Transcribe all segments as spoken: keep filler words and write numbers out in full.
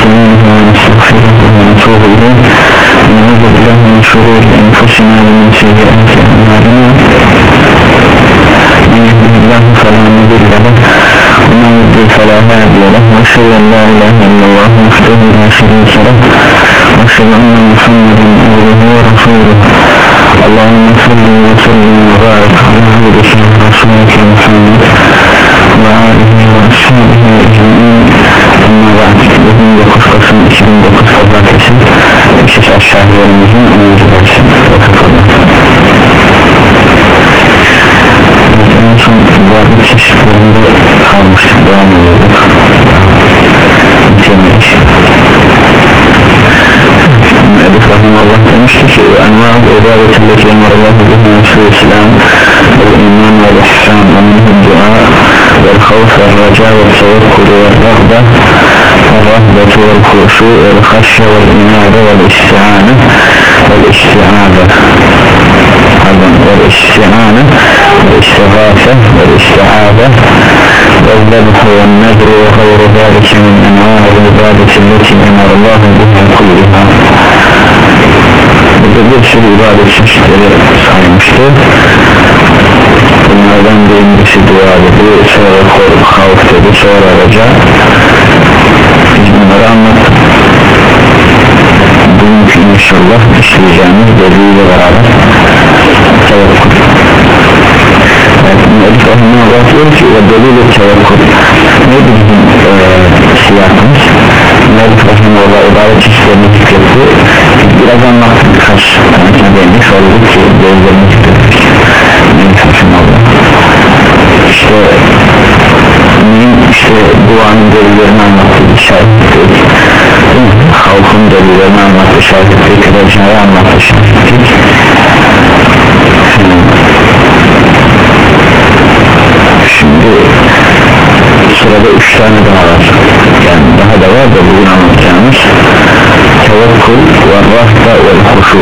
ونستعينه ونستغفره ونتوب إليه ونعوذ بالله من شرور أنفسنا ومن سيئات أعمالنا من يهده الله فلا مضل له ومن يضلل فلا هادي له وأشهد أن لا إله إلا الله وحده لا شريك له وأشهد أن محمدا عبده ورسوله اللهم صل وسلم وبارك على عبدك ورسولك محمد وآله وأصحابه أجمعين. Ama بعد bugün dokuz Kasım iki bin dokuz Pazartesi İşte aşağılarımızın onuncu dersi en son varlık çeşitlerinde kalmıştık, devam ediyorduk bitirmek. Edip Rahimullah demişti ki envâ-ı ibâdetilleki emarallahu bihi Resulü-i-Selam vel-iman vel-ihsan ve-minhü-d-duâ vel-havf vel-racâ vel-tevekkul vel-rağbeh vel-rahbet vel-khuşû vel-haşye vel-inâbe vel-isti'âne vel-isti'âbe vel-isti'âne vel-istigâfe vel-isti'âbe vel-zebh vel-nedr ve gayru zâlike min envâ-ı ibâdetilleki emarallahu bihi kullihâ. Burada bir sürü ibadet çeşitleri saymıştı. Bunlardan birincisi dua dedi, sonra korku, havf dedi, sonra raca. Biz bunları anlattık. Bugünkü inşallah işleyeceğimiz deliliyle beraber tevekkül. Evet, Elif Rahimullah diyor ki ve delil-i tevekkül neydi bizim e, siyahımız? Elif Rahimullah ibadet çeşitlerini zikretti. Biraz anlattık, birkaç tanesine değindik, sorduk ki delillerini zikrettik. Elif Rahimullah işte işte duanın delillerini anlattı, işaret ettik, halkın delillerini anlattı, işaret ettik, recayı anlattı, işaret ettik. Şimdi sırada üç tane daha var, yani daha da var da bugün anlatacağımız tevekkül ve rahbe ve huşu.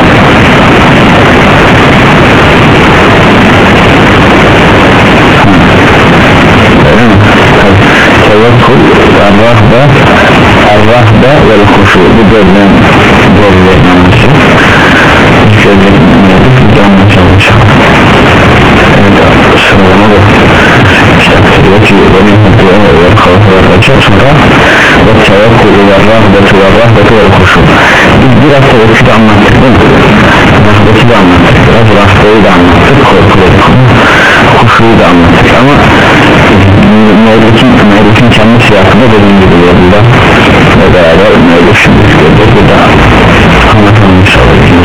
Tevekkül ve rahbe el-rahbe ve huşu, bu gözlen gözlerin anlışı gözlerin anlışı canlı çalışıyor. Evet, sıralama da diyor ki benim dua ve havf ve raca, sonra ve tevekkül ve rahbeti ve rahbeti ve huşu. Biz biraz tevekkülü anlattık değil mi? Rahbeti de anlattık, biraz rahbeyi de anlattık, korkuları, huşuyu da anlattık ama Mevlüt'ün Mevlüt'ün kendi siyasında dediğim gibi burada ve beraber Mevlüt şimdi gördük, bu da anlatılmış olacağız.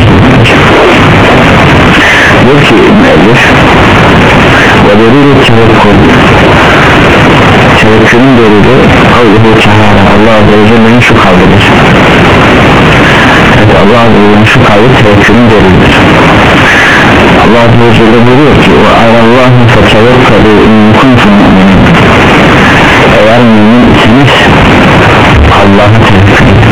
Diyor ki Mevlüt ve delil-i tevekkül, tevekkülün delili Allahu Teala, Allah Azze ve Celle'nin şu kavlidir. Evet, Allah Azze ve Celle'nin şu kavli tevekkülün delilidir. Allah Azze ve Celle buyuruyor ki ve alallâhu fetevekkelu in kuntum mu'minin. Eğer mümin iseniz Allah'a tevekkül edin.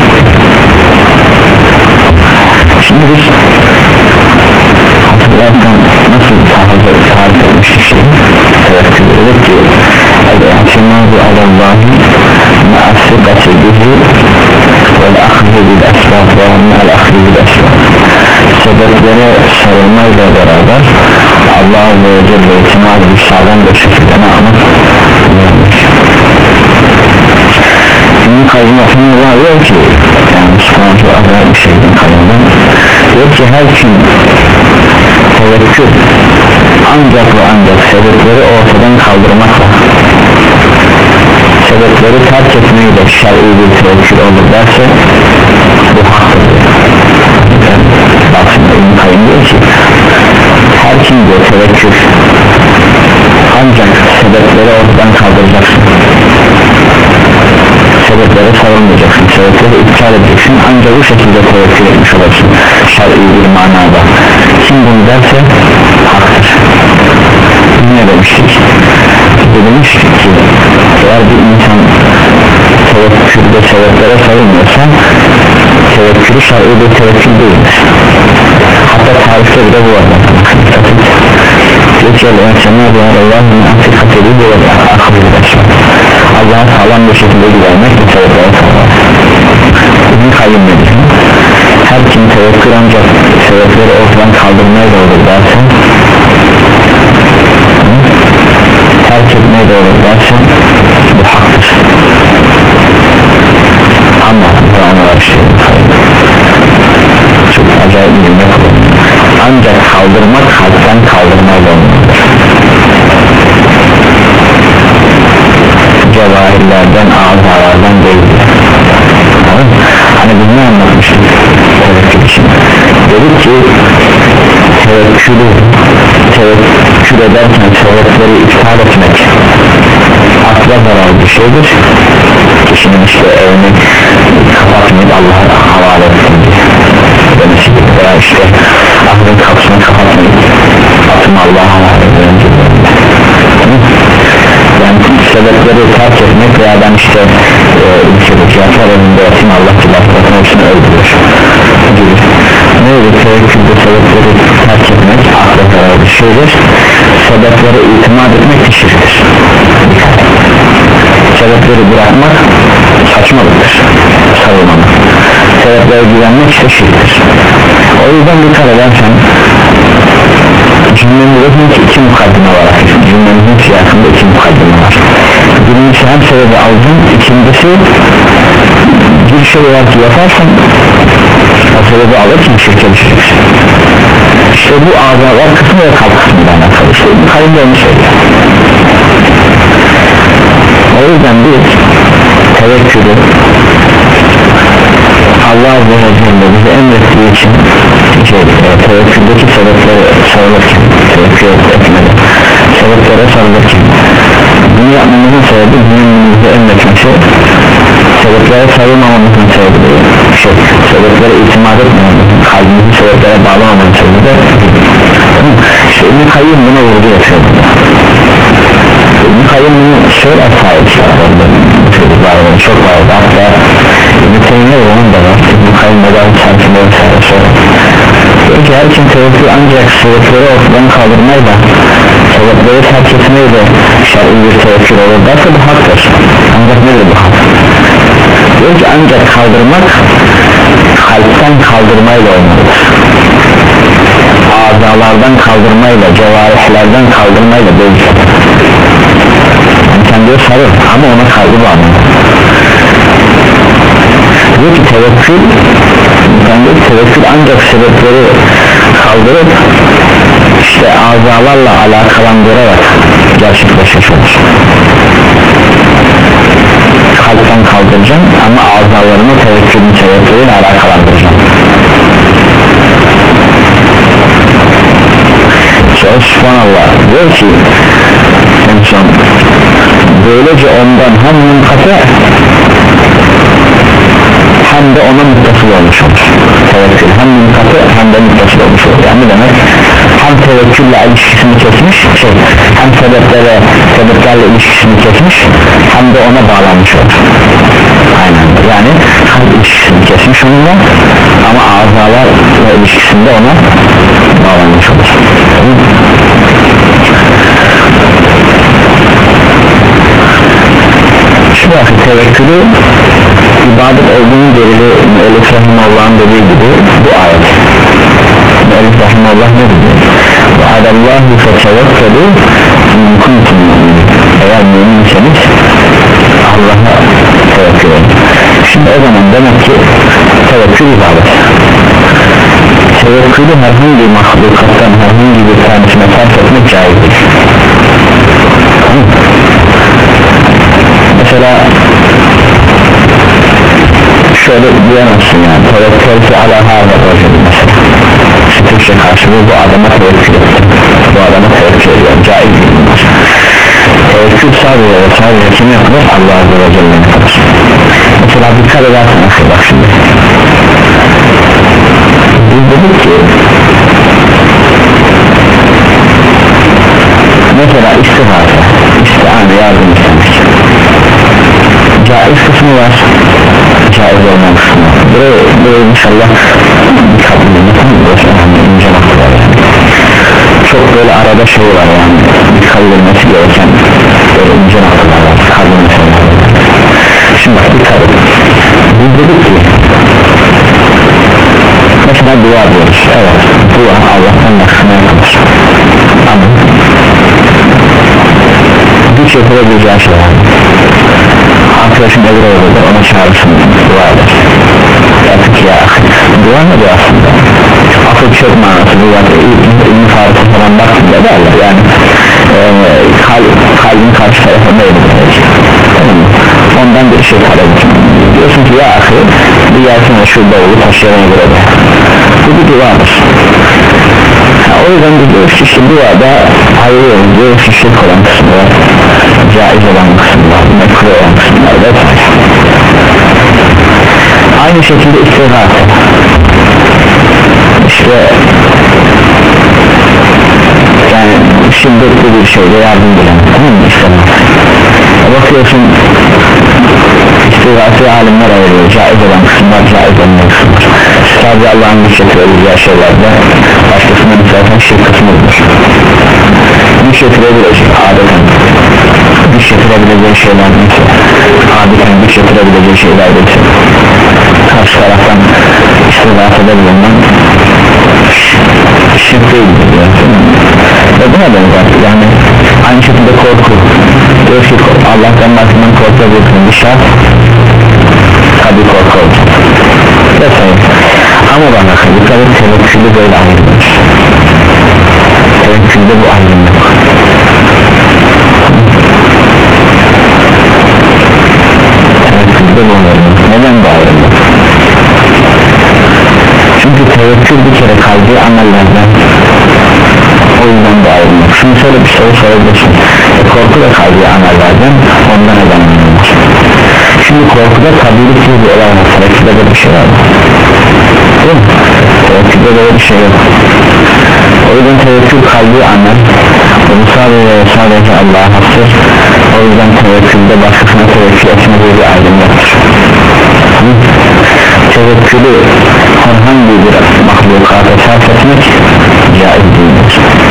Şimdi biz hatırlarsan nasıl tarif etmiştik şey tevekkül edip ki el-i'timâdu alallâhi ma'as-sıkati bihi vel-akhzi bil-esbâb ve ma'al-akhzi bil-esbâb. Sebeplere sarılmayla beraber Allah Azze ve Celle itimat bir sağlam bir şekilde ne anlat? Şimdi kayyum Rahimullah diyor ki, yani Müslümanca adaya bir şeyden kayyumdan diyor ki her kim tevekkül ancak ve ancak sebepleri ortadan kaldırmakla, sebepleri terk etmeyi de şer'i bir tevekkül olur derse bu haktır. Bak şimdi İbn-i Kayyum diyor ki her kim diyor tevekkül ancak sebepleri ortadan kaldıracaksın, sebeplere sarılmayacaksın, sebepleri iptal edeceksin, ancak bu şekilde tevekkül etmiş olursun şer'i bir manada. Kim bunu derse haktır. Ne demiştik? Demiştik ki eğer bir insan tevekkülde sebeplere sarılmıyorsa tevekkülü şer'i bir tevekkül değildir. Hatta tarifte bile bu var. Diyor ki Allah'a sağlam bir şekilde güvenmek bu sebeplere sarılır. İbn Kayyım nedir? Her kim tevekkül ancak sebepleri ortadan kaldırmaya da olur dersen, terk etmeye de olur dersen bu haktır. Ama bu anlar şey çok acayip bir cümle kullanıyor. Ancak kaldırmak kalpten kaldırmayla olmalıdır. Cevahirlerden, azalardan değildir. Hani biz ne anlatmıştık tevekkül için? Dedik ki tevekkülü tevekkül ederken sebepleri iptal etmek akla zararlı bir şeydir. Kişinin işte evini kapatmayıp Allah'a havale etsin demesi veya işte ahiret kapısını kapatmayıp atımı Allah'a havale etsin. Yani sebepleri terk etmek veya ben işte ülkedeki yasal önünde yatayım Allah kulaklarına için öldürür gibi. Ne olur tevekkülde sebepleri terk etmek akla zararlı bir şeydir. Sebeplere itimat etmek şirktir. Sebepleri bırakmak saçmalıktır, savunmamak. Sebeplere güvenmek ise şirktir. O yüzden dikkat edersen cümlemizin iki mukaddime var. Cümlemizin siyasında iki mukaddime var. Birincisi hem sebebi aldın, ikincisi bir şey var ki yaparsan o sebebi alırken şirke düşeceksin. İşte bu azalar kısmı ve kalp kısmından alakalı. İşte bu kalbinde onu söylüyor. O yüzden biz tevekkülü Allah Azze ve Celle bize emrettiği için şey, e, tevekküldeki sebepleri sarılırken tevekkül etmedi sebeplere sarılırken bunu yapmamızın sebebi dinin bize emretmesi, sebeplere sarılmamamızın sebebi şey, sebeplere itimat etmememizin, kalbimizi sebeplere bağlamamamızın sebebi de işte İbn Kayyım buna vurgu yapıyor. İbn Kayyım bunu şöyle sahip çocuklarının çok vardı, hatta İbn Teymiye onun da var. İbn Kayyım neden çarpımda vesaire sonra diyor ki her kim tevekkül ancak sebepleri ortadan kaldırmayla sebepleri terk etmeyle şer'i bir tevekkül olur derse bu haktır. Ancak nedir bu hak? Diyor ki ancak kaldırmak kalpten kaldırmayla olmalıdır, azalardan kaldırmayla, cevarihlerden kaldırmayla değil. Yani sen diyor sarıl ama ona kalbi bağlı. Diyor ki tevekkül ben diyor tevekkül ancak sebepleri kaldırıp işte azalarla alakalandırarak gerçekleşmiş olur. Kalpten kaldıracağım ama azalarını tevekkülün sebepleriyle alakalandıracağım. Sonra subhanallah diyor ki en son böylece ondan hem mümkate hem de ona muttasıl olmuş olur. Tevekkül hem mümkate hem de muttasıl olmuş olur. Yani demek hem tevekkülle ilişkisini kesmiş şey, hem sebeplere sebeplerle ilişkisini kesmiş hem de ona bağlanmış olur. Aynen yani kalp ilişkisini kesmiş onunla ama azalar ilişkisinde ona bağlanmış olur. Şu vakit tevekkülü ibadet olduğunu delili Müellif Rahimullah'ın dediği gibi bu ayet. Müellif Rahimullah ne dedi? وَعَلَى فَتَوَكَّلُوا اِنْ كُنْتُمْ مُؤْمِنِينَ eğer müminseniz Allah'a tevekkül edin. Şimdi o zaman demek ki tevekkül ibadet. Tevekkülü herhangi mahlukattan herhangi bir tanesine fark etmek caizdir. Mesela şöyle diyemezsin yani tevekkülü ala hâzâ racül mesela Türkçe karşılığı bu adama tevekkül ettim, bu adama tevekkül ediyorum, caiz değildir. Tevekkül sadece ve sadece kim yapılır? Allah Azze ve Celle'nin yapılır. Mesela dikkat edersin bak şimdi biz dedik ki mesela istihare, istihane yardım istemek caiz kısmı var, caiz olmayan kısmı var. Buraya, buraya inşallah dikkatli ince noktalar yani. Çok böyle arada şey var yani dikkat edilmesi gereken böyle ince noktalar var, kalbin meseleler. Şimdi bak dikkat edin, biz dedik ki mesela dua diyoruz, evet dua Allah'tan başkasına yapılır ama güç yapılabileceği şeyler, arkadaşın evre olur ona çağırsın, dua eder artık ya dua ne diyor aslında akıl çok manası bu zaten İbn-i Faruk'a falan baktığında derler yani e, kal, kalbin karşı tarafında edilir tamam mı? Ondan bir şey talep diyorsun ki ya akıl bir yersin ve şurada olur taşıyana göre de bu bir duadır ha, o yüzden diyoruz ki işte duada ayırıyoruz diyoruz ki şirk olan kısmı var caiz olan kısmı var mekruh olan kısmı var vesaire. Aynı şekilde istighatha işte yani şiddetli bir şeyde yardım bilen tamam mı istighatha bakıyorsun istighatha alimler ayırıyor caiz olan kısımlar caiz olan kısımlar sadece Allah'ın güç getirebileceği şeylerde başkasının zaten şirk kısmıdır güç getirebilecek adeten güç getirebileceği şeyler neyse adeten güç getirebileceği şeyler neyse karşı taraftan istighathada bulunan şirk değildir ve buna benzer yani aynı şekilde korku diyor ki Allah'tan başından korkabilirsin bir şart tabi korku olacak vesaire ama bana dikkat et tevekkülde böyle ayrılmış tevekkülde bu ayrım yok tevekkülde bu ayrım neden bu ayrım yok çünkü tevekkül bir kere kalbi amellerden o yüzden bu ayrım yok şimdi şöyle bir soru sorabilirsin e, korku da kalbi amellerden ondan neden olmaz şimdi korkuda tabiilik gibi bir olay var tevekkülde de bir şey var mı? Değil mi? Tevekkülde böyle bir şey yok o yüzden tevekkül kalbi amel bu sadece sadece Allah'a hastır o yüzden tevekkülde başkasına tevekkül etme diye bir ayrım yoktur tevekkülü herhangi bir mahlukata sarf etmek caiz değildir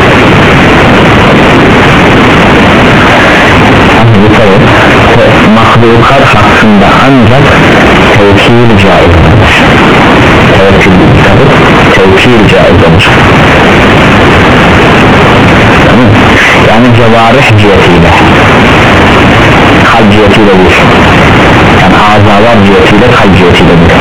mahlukat hakkında ancak tevkil caiz olur tevkil tabi tevkil caiz olur yani cevarih cihetiyle kalp cihetiyle değil yani azalar cihetiyle kalp cihetiyle değil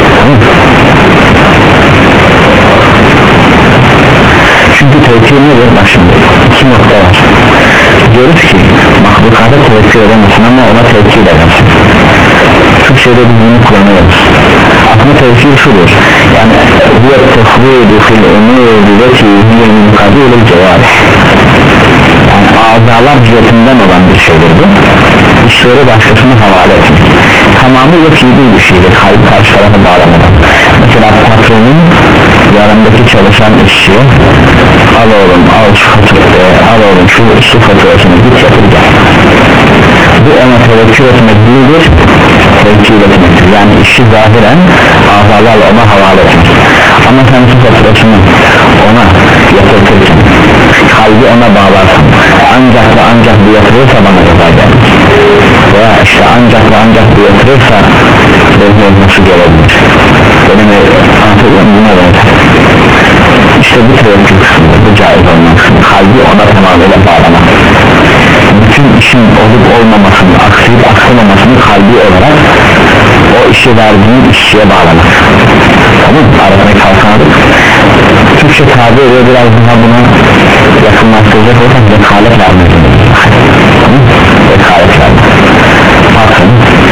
çünkü tevkil nedir? Bak şimdi iki nokta var diyoruz ki mahlukata tevekkül edemezsin ama ona tevkil edemezsin Türkçe'de biz bunu kullanıyoruz aslında tevkil şudur yani bu tefvidu fil umuri leti hiye min kabilil cevarih yani azalar cihetinden olan bir şeydir bu işleri başkasına havale etmek tamamıyla fiili bir şeydir kalp karşı tarafa bağlamadan mesela patronun yanındaki çalışan işçiye al oğlum al şu faturayı al oğlum şu su faturasını git yapır gel bu ona tevekkül etmek değildir tevekkül etmektir yani işi zahiren azalarla ona havale etmek ama sen su faturasını ona yatırtırken kalbi ona bağlarsın ancak ve ancak bu yatırırsa bana ceza gelir veya işte ancak ve ancak bu yatırırsa benim nasıl gelebilir benim anlatıyorum buna benzer işte bu tevekkül kısmı bu caiz olmak kalbi ona tamamıyla bağlamak bütün işin olup olmamasını aksayıp aksamamasını kalbi olarak o işi verdiğin işçiye bağlamak tamam mı? Aratmayı kalkamadık Türkçe tabi ediyor biraz daha buna yakınlaştıracak olsak vekalet vermek tamam mı? Vekalet vermek bakın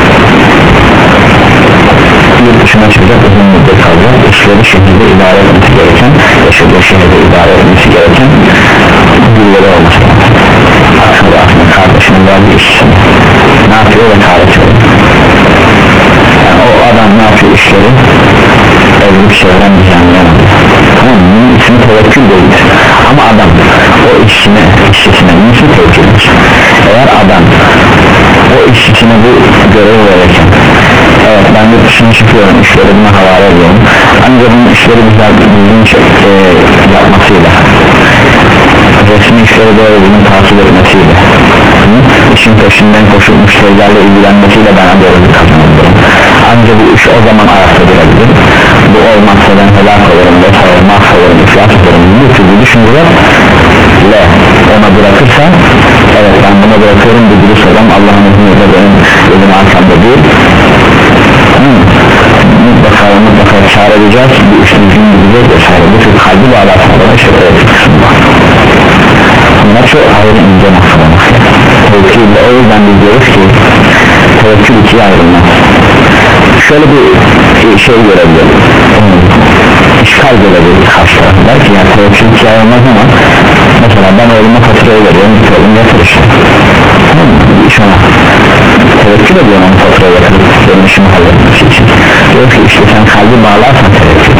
yurt dışına çıkacak uzun müddet kalacak işleri şekilde idare etmesi gereken yaşadığı şehirde idare etmesi gereken birileri olması aslında aslında kardeşinin verdiği işçisini ne yapıyor ve kardeşleri yani o adam ne yapıyor işleri evlilik çevren düzenleyen tamam mı? Bunun ismi tevekkül değildir ama adam o işçine işçisine bunun ismi tevekküldür eğer adam o işçisine bu görev verirken evet ben de dışına çıkıyorum işleri buna havale ediyorum ancak bunun işleri güzel düzgün e, yapmasıyla resmi işleri böyle bunun takip etmesiyle işin peşinden koşup müşterilerle ilgilenmesiyle ben doğru bir kazanıyorum ancak bu iş o zaman ayakta durabilir. Bu olmazsa ben helak olurum vesaire, mahvolurum, iflas olurum, bu türlü düşüncelerle ona bırakırsan, evet ben buna bırakıyorum bu dürüst adam Allah'ın izniyle benim gözüm arkamda değil, hmm. mutlaka mutlaka kâr edeceğiz, bu iş düzgün gidecek vesaire, bu tür kalbi bağlarsanlar işte tevkil kısmı var. Bunlar çok ayrı ince noktalar. Tevkille o yüzden biz diyoruz ki tevekkül ikiye ayrılmaz. Şöyle bir şey görebiliriz, işgal görebiliriz karşı tarafı, der ki yani tevekkül ikiye ayrılmaz ama mesela ben oğluma faturayı veriyorum, bir oğlum yatır işte, iş ona tevekkül ediyorum onu faturayı yatırıp benim işimi halletmesi için. Diyor ki işte sen kalbi bağlarsan tevekkül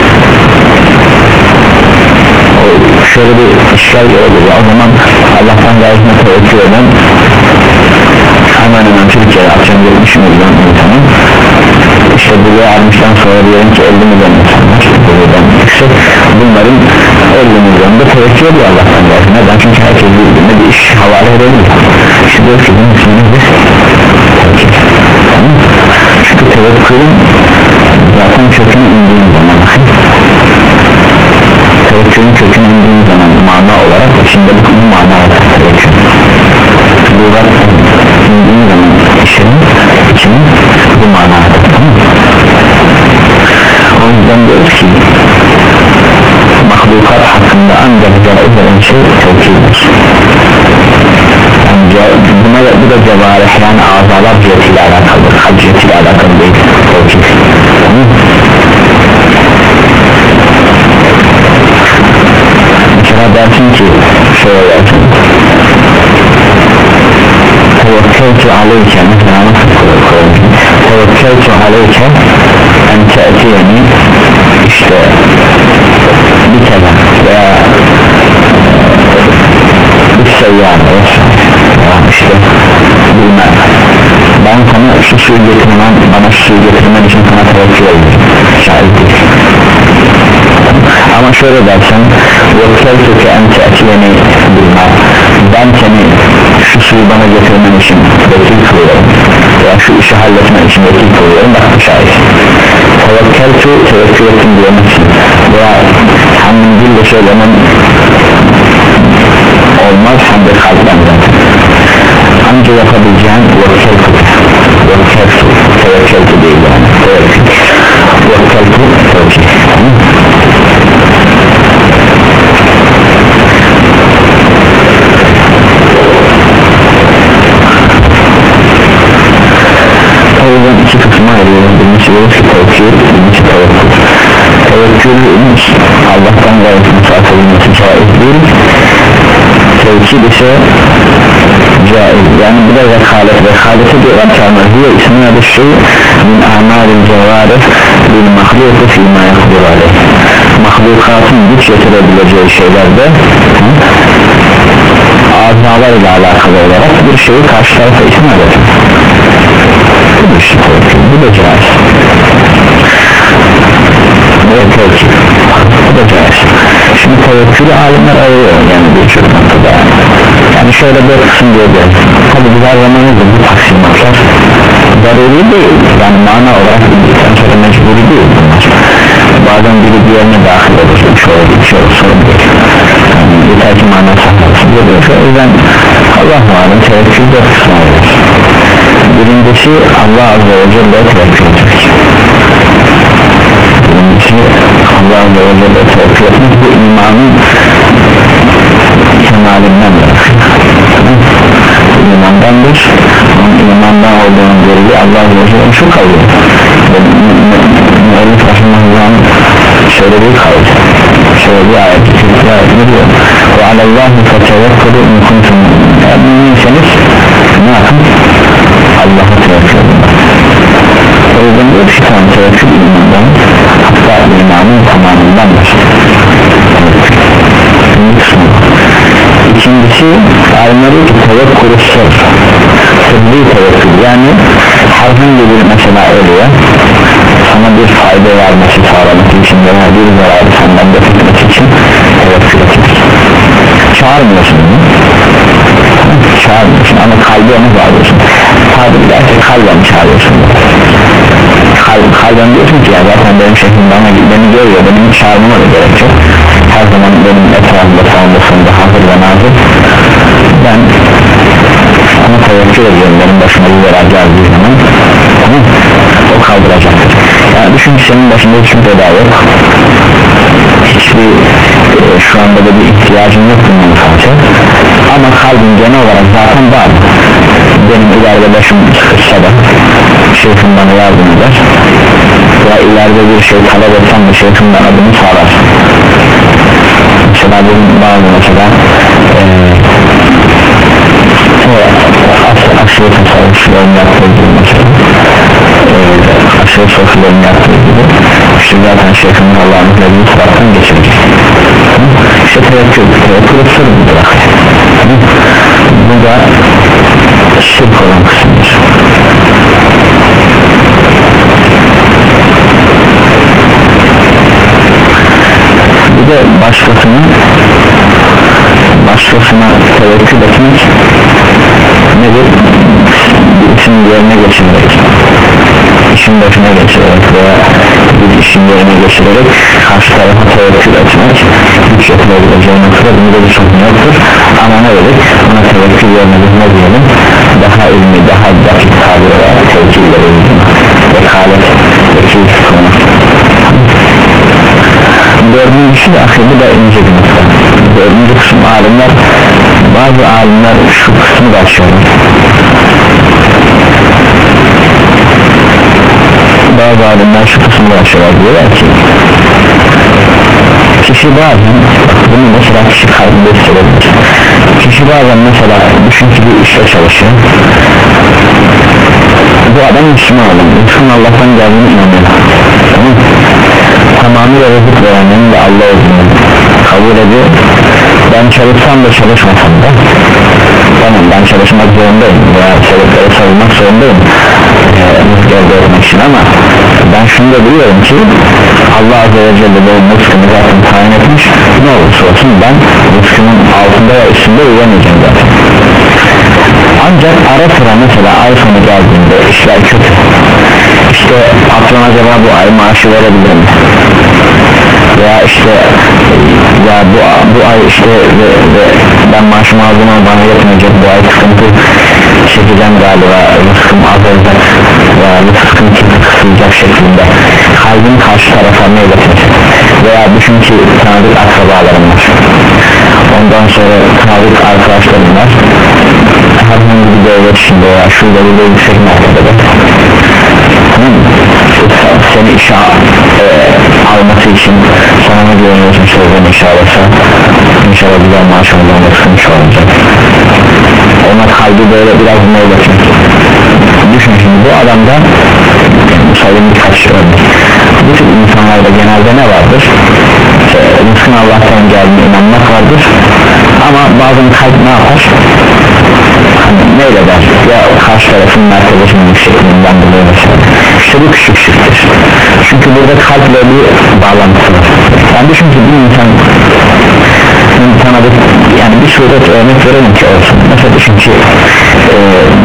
şöyle bir işgal görebilir. O zaman Allah'tan gayesine tevekkül eden hemen hemen Türkiye'ye akşam yetmiş milyon insanın işte buraya almıştan sonra diyelim ki elli milyon insanlar buradan yüksek, bunların elli milyonda tevekkül ediyor Allah'tan gayesine. Neden? Çünkü herkes birbirine bir iş havale edebilir. İşte diyor ki bunun ismini biz çünkü tevekkülün zaten kökünü indiğin zaman tevekkülün kökünü indiğin zaman mana olarak içinde bu, bu mana var tevekkül buradan indiğin zaman işinin içinin bu mana var, tamam mı? O yüzden diyoruz ki mahlukat hakkında ancak cevap eden şey tevekküldür. Yani buna bu da cevarih yani azalar cihetiyle alakalıdır, kalp cihetiyle alakalı değil tevekkül, tamam mı? Mesela dersin ki şöyle dersin tevekkeltu aleyke, mesela nasıl koyalım, tevekkeltu aleyke en te'tiyeni işte bir kere veya bir seyyarı veya işte bilmem ben sana şu suyu getirmem, bana şu suyu getirmen için sana tevekkül edeyim, şahit değil. Ama şöyle dersen vekkeltuke en te'tiyeni bilmem, ben seni şu suyu bana getirmen için vekil kılıyorum veya şu işi halletmen için vekil kılıyorum, bak bu şahit. Tevekkeltu tevekkül ettim diyemezsin veya hamdin dille söylemem olmaz, hem de kalpten zaten ancak yapabileceğin vekkeltu vekkeltu tevekkeltu değil yani tevekkül vekkeltu tevekkül. O yüzden iki kısma ayırıyoruz. Birincisi diyoruz ki tevekkül, birincisi tevekkül. Tevekkülümüz Allah'tan gayet müsaadesi caiz değil, tevekkül ise caiz. Yani bu da vekalet, vekaleti diyorlar ki ama hiye ismine de şey min amalin cevarih bil mahluku fîmâ yakdur aleyh, mahlukatın güç getirebileceği şeylerde azalar ile alakalı olarak bir şeyi karşı tarafa isnat eder. Bu da işte tevekkül, bu da caiz. Evet tevekkül, bu da caiz. Şimdi tevekkülü alimler ayırıyor yani birçok noktada. Yani şöyle bir kısım diyeceğiz. Tabi biz her zaman da bu taksimatlar zaruri değil, yani mana olarak bildikten sonra mecburi değil bunlar. Bazen biri diğerine dahil olur, şöyle bir şey olur, sorun değil. Yani yeter ki mana saklasın diyor. O yüzden Allah malum tevekkül de kısmı olur. Birincisi Allah Azze ve Celle tevekkül etmek. Birincisi Allah Azze ve Celle tevekkül etmek, bu imanın kemalindendir. İmandandır. Onun imandan olduğunu görülüyor. Allah Azze ve Celle şu kavga. Müellif Rahimahullah'ın şöyle bir kavga, şöyle bir ayet ne diyor? Ve alallahi fetevekkülü in kuntum mu'minin. Eğer müminseniz ne yapın? Allah'a tevekkül edin. O yüzden diyor ki tamam tevekkül imandan, hatta imanın tamamındandır. İkincisi alimleri ki tevekkülü sır, sırrı tevekkül, yani herhangi bir mesela ölüye sana bir fayda vermesi sağlamak için veya bir zararı senden defetmek için tevekkül etmek. Çağırmıyorsun mu? Çağırmıyorsun ama kalbi onu bağlıyorsun. Tabi derse kalben çağırıyorsun. kalben diyorsun ki ya zaten benim şeklim bana beni görüyor, benim çağırmama da gerek yok, her zaman benim etrafımda sağımda sonunda hazır ve nazır, ben ona tevekkül ediyorum, benim başıma bir bela geldiği zaman tamam, o kaldıracaktır. Yani düşün ki senin başında hiçbir bela yok, hiçbir e, şu anda da bir ihtiyacın yok bunun karşı, ama kalbin genel olarak zaten var. Benim ileride başım sıkışsa da şeyhim bana yardım eder veya ileride bir şey talep etsem de şeyhim bana bunu sağlar. Mesela benim bazı mesela aşırı tasarruflarını yaptığı gibi mesela aşırı sofralarını yaptığı gibi işte zaten şeyhimin Allah'ın izlediği taraftan geçirecek. İşte tevekkül, tevekkül sır budur. Bu da şirk olan kısımdır. Bir de başkasına başkasına tevekkül etmek nedir? İşin yerine geçirerek, işin başına geçirerek veya bir işin yerine geçirerek karşı tarafa tevekkül etmek güç yapılabileceği noktada bunu da bir sorun yoktur. Ama ne dedik? Buna tevekkül yerine ne diyelim? Daha ilmi, daha dakik tabir olarak tevekkül verelim. Vekalet, vekil konu. Dördüncüsü de ahirde de ince bir nokta. Dördüncü kısım alimler, bazı alimler şu kısmı da açıyorlar. Bazı alimler şu kısmı da açıyorlar, diyorlar ki kişi bazen, bunu mesela kişi kalbinde hissedebilir. Kişi bazen mesela düşün ki bir işte çalışıyor, bu adam Müslüman adam, Müslüman Allah'tan geldiğini inanıyor, tamam, tamamıyla rızık verenin de Allah olduğunu kabul ediyor. Ben çalışsam da çalışmasam da tamam, ben çalışmak zorundayım veya sebepleri savunmak zorundayım rızık elde etmek için, ama ben şunu da biliyorum ki Allah Azze ve Celle benim rızkımı zaten tayin etmiş, ne olursa olsun ben rızkımın altında ve üstünde uyamayacağım zaten. Ancak ara sıra mesela ay sonu geldiğinde işler kötü, işte patron acaba bu ay maaşı verebilir mi veya işte ya bu, bu ay işte ve, ve ben maaşımı aldım ama bana yetmeyecek, bu ay sıkıntı çekeceğim galiba, rızkım azalacak veya rızkım kısılacak şeklinde kalbin karşı tarafa meyletmek veya düşün ki tanıdık akrabalarım var, ondan sonra tanıdık arkadaşlarım var, herhangi bir devlet içinde veya şurada bir yüksek mertebede seni işe e, alması için sana ne güveniyorsun, sözden işe alırsa inşallah güzel maaş alacağına sıkıntı olacak, ona kalbi böyle biraz meyletmek. Düşün şimdi bu adamda bu sayın birkaç örnek, bu tür insanlarda genelde ne vardır? E, rızkın Allah'tan geldiğine inanmak vardır, ama bazen kalp ne yapar? Hani neyle der? Ya karşı tarafın mertebesinin yüksekliğinden dolayı mesela. İşte bu küçük şirktir. Çünkü burada kalple bir bağlantısı var. Yani düşün ki bir insan tanıdık, yani bir suret örnek verelim ki olsun. Mesela düşün ki e,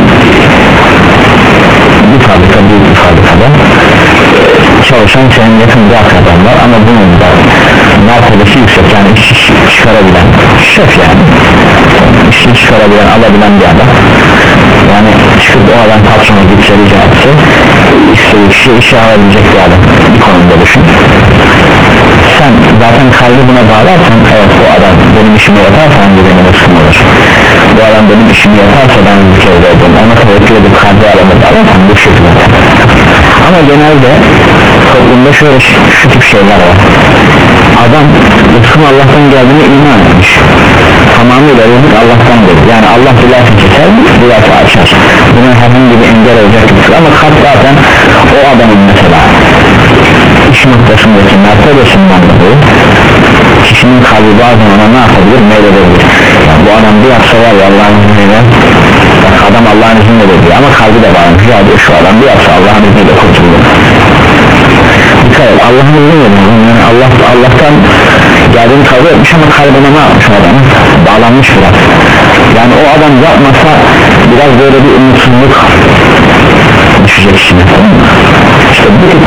bir fabrika, bir, bir fabrikada çalışan senin yakın bir akraban var, ama bunun da mertebesi yüksek, yani iş çıkarabilen şef, yani işini çıkarabilen, alabilen bir adam, yani çıkıp o adam patrona gitse rica etse istediği kişiye işe alabilecek bir adam, bir konumda düşün. Sen zaten kalbi buna bağlarsan, evet bu adam benim işimi yaparsa hangi benim ısım olur, bu adam benim işimi yaparsa ben bir kez verdim, ona tevekkül edip kalbi aramı bağlarsan bu şekilde. Ama genelde toplumda şöyle şu tip şeyler var, adam rızkın Allah'tan geldiğine iman etmiş, tamamıyla rızık Allah'tan gelir, yani Allah dilerse keser, dilerse açar, buna herhangi bir engel olacaktır, ama kalp zaten o adamın mesela iş noktasındaki mertebesinden dolayı kişinin kalbi bazen ona ne yapabilir, meyledebilir. Yani bu adam bir yapsa var ya Allah'ın izniyle, adam Allah'ın izniyle dedi, ama kalbi de bağlı, ya diyor şu adam bir yapsa Allah'ın izniyle kurtulur. Dikkat et, Allah'ın izniyle dedi, yani Allah, Allah'tan geldiğini kabul etmiş, ama kalbine ne yapmış adam, bağlanmış biraz. Yani o adam yapmasa biraz böyle bir umutsuzluk düşecek içine. İşte bu tip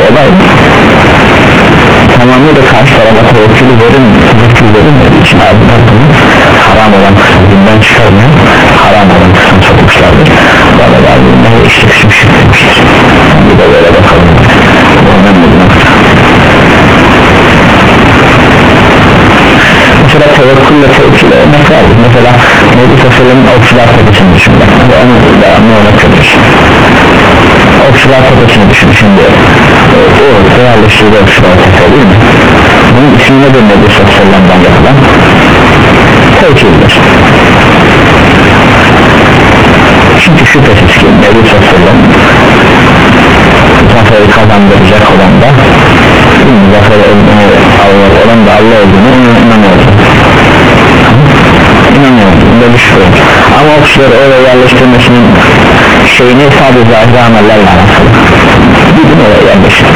karşı tarafa tevekkülü verin tevekkül verilmediği için abiler bunu haram olan kısmı bundan çıkarmayan haram olan kısmı sokmuşlardır bu arada abiler işte kısım şirklemiştir bir de böyle bakalım bu önemli bir nokta. Mesela tevekkülle tevekkülle örnek verdik mesela Nebi Sallallahu okçular tepesini düşünmek onu da ne örnek verir okçular tepesini düşün şimdi o realleştirdi okçular tepesi değil mi bunun ismine de Nebi Sallallah'dan yapılan tevekküldür çünkü şüphesiz ki Nebi Sallallahu zaferi kazandıracak olan da zaferi olan da Allah olduğunu inanıyordu inanıyordu bunda bir şüphe ama okçuları oraya yerleştirmesinin şeyini sadece azı amellerle alakalı gidin oraya yerleştir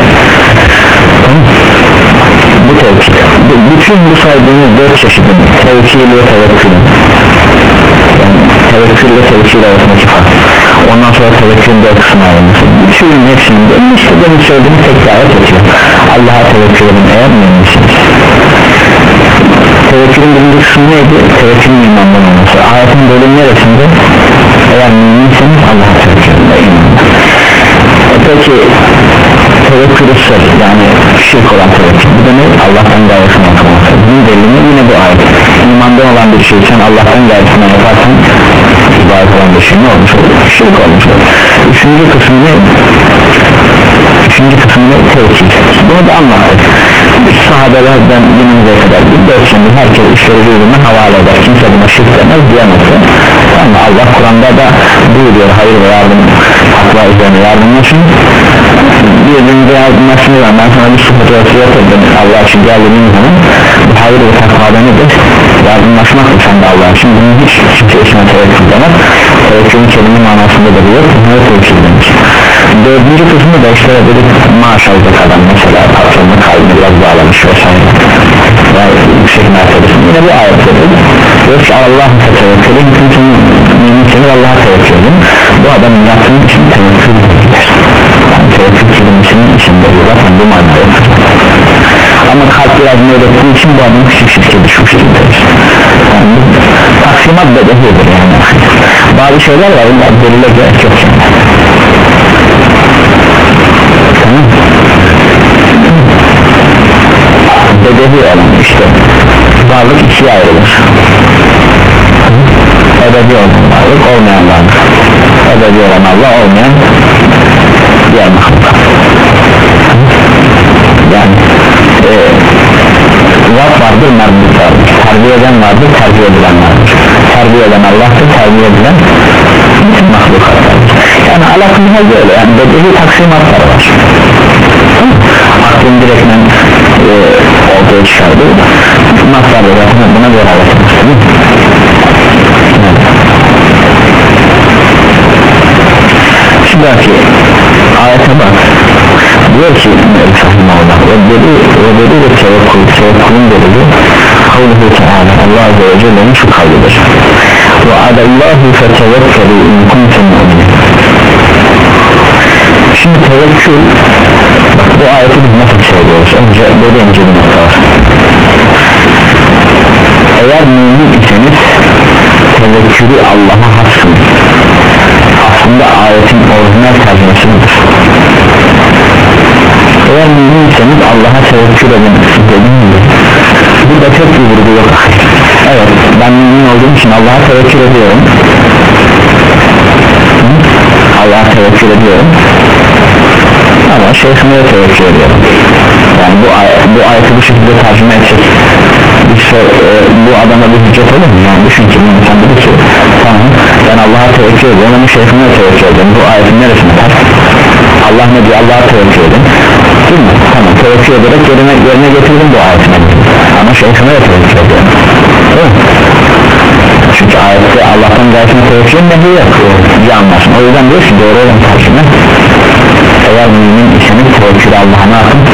bu tevekkül bütün bu saydığımız dört çeşidin tevekkül ve tevekkülün yani tevekkül ve tevekkül arasındaki fark ondan sonra tevekkülün dört kısmına ayrılması bütün hepsinin de işte benim söylediğim tekrar ediyor Allah'a tevekkül edin eğer müminmişsiniz tevekkülün birinci kısmı neydi? Tevekkülün imandan olması ayetin bölüm neresinde? Eğer müminseniz Allah'a tevekkül edin e peki tevekkülü sır yani şirk olan tevekkül bu da ne? Allah'tan gayrısına yapılması bunun delili yine bu ayet imandan olan bir şey sen Allah'tan gayrısına yaparsan ibadet olan bir şey ne olmuş olur? Şirk olmuş olur üçüncü kısmı ne? üçüncü kısmı ne? Tevekkül bunu da anlattık biz sahabelerden günümüze kadar bir dört şimdi herkes işleri birbirine havale eder kimse buna şirk demez diyemezse ama Allah Kur'an'da da buyuruyor hayır ve yardım takva üzerine yardımlaşın birbirinize yardımlaşın ve ben sana bir sıfır vasiyet ettim Allah için geldiğiniz zaman hayır ve takvada nedir? Yardımlaşmaktır sen de Allah için bunun hiç kimse içine tevekkül demez tevekkülün kelime manasında da diyor bunları tevekkül demiş dördüncü kısmı da işte böyle maaş alacak adam mesela patronun kalbini biraz bağlamış vesaire yani yüksek mertebesi yine bir ayet verir diyor ki Allah'ın tevekkülü bütün müminleri Allah'a tevekkül edin bu adamın yaptığının için tevekkül yani tevekkül kelimesinin içinde zaten bu manada ama kalp biraz meylettiği için bu adamın küçük şirke düşmüştür yani taksimat bedehidir yani bazı şeyler var bunlar delile gerek yok yani bedehi olan işte varlık ikiye ayrılır ebedi olan varlık olmayan varlık ebedi olan Allah olmayan diğer mahluk yani e, Rab vardır merdut vardır terbiye eden vardır terbiye edilen vardır terbiye eden Allah'tır terbiye edilen bütün mahlukatlardır yani alakamız böyle yani bedehi taksimatlar var aklın direktmen e, ortaya çıkardı maslarda zaten buna göre alakası şimdi ki ayete bak diyor ki Allah ve dedi ve dedi de tevekkül tevekkülün delili kavluhu teala Allah Azze ve Celle'nin şu kavlidir ve adallahu fetevekkelu in kuntum mu'minin şimdi tevekkül bu ayeti biz nasıl söylüyoruz önce böyle önce bir nokta var eğer mümin iseniz tevekkülü Allah'a hassın aslında ayetin orijinal tercümesidir eğer mümin iseniz Allah'a tevekkül edin dediğimde burada çok bir vurgu yok evet ben mümin olduğum için Allah'a tevekkül ediyorum Allah'a tevekkül ediyorum ama şeyhime tevekkül ediyorum yani bu, ay bu ayeti bu şekilde tercüme edecek işte, e, bu adama bir hüccet olur mu yani düşün ki sen dedi ki tamam ben Allah'a tevekkül ediyorum ama şeyhime tevekkül ediyorum bu ayetin neresine ters Allah ne diyor Allah'a tevekkül edin değil mi tamam tevekkül ederek yerine, yerine getirdim bu ayetine ama şeyhime tevekkül ediyorum değil mi çünkü ayette Allah'tan gayrısına tevekkül etmediği yok bir anlaşma o yüzden diyor ki doğru olan tercüme eğer mümin iseniz tevekkülü Allah'a ne yapın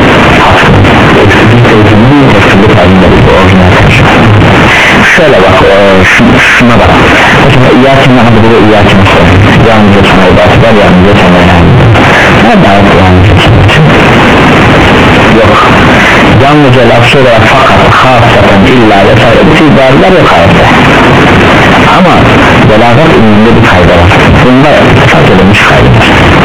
şöyle bak şuna bak mesela İyyâkin nâbudu ve İyyâkin nâsta'în yalnızca sana ibadet eder yalnızca sana yani ne davet yalnızca yok yalnızca lafzı olarak fakat hasaten illa vesaire bu ibareler yok ayette. Ama belagat ilminde bir kayda var. Bunda fark edilmiş kaydadır.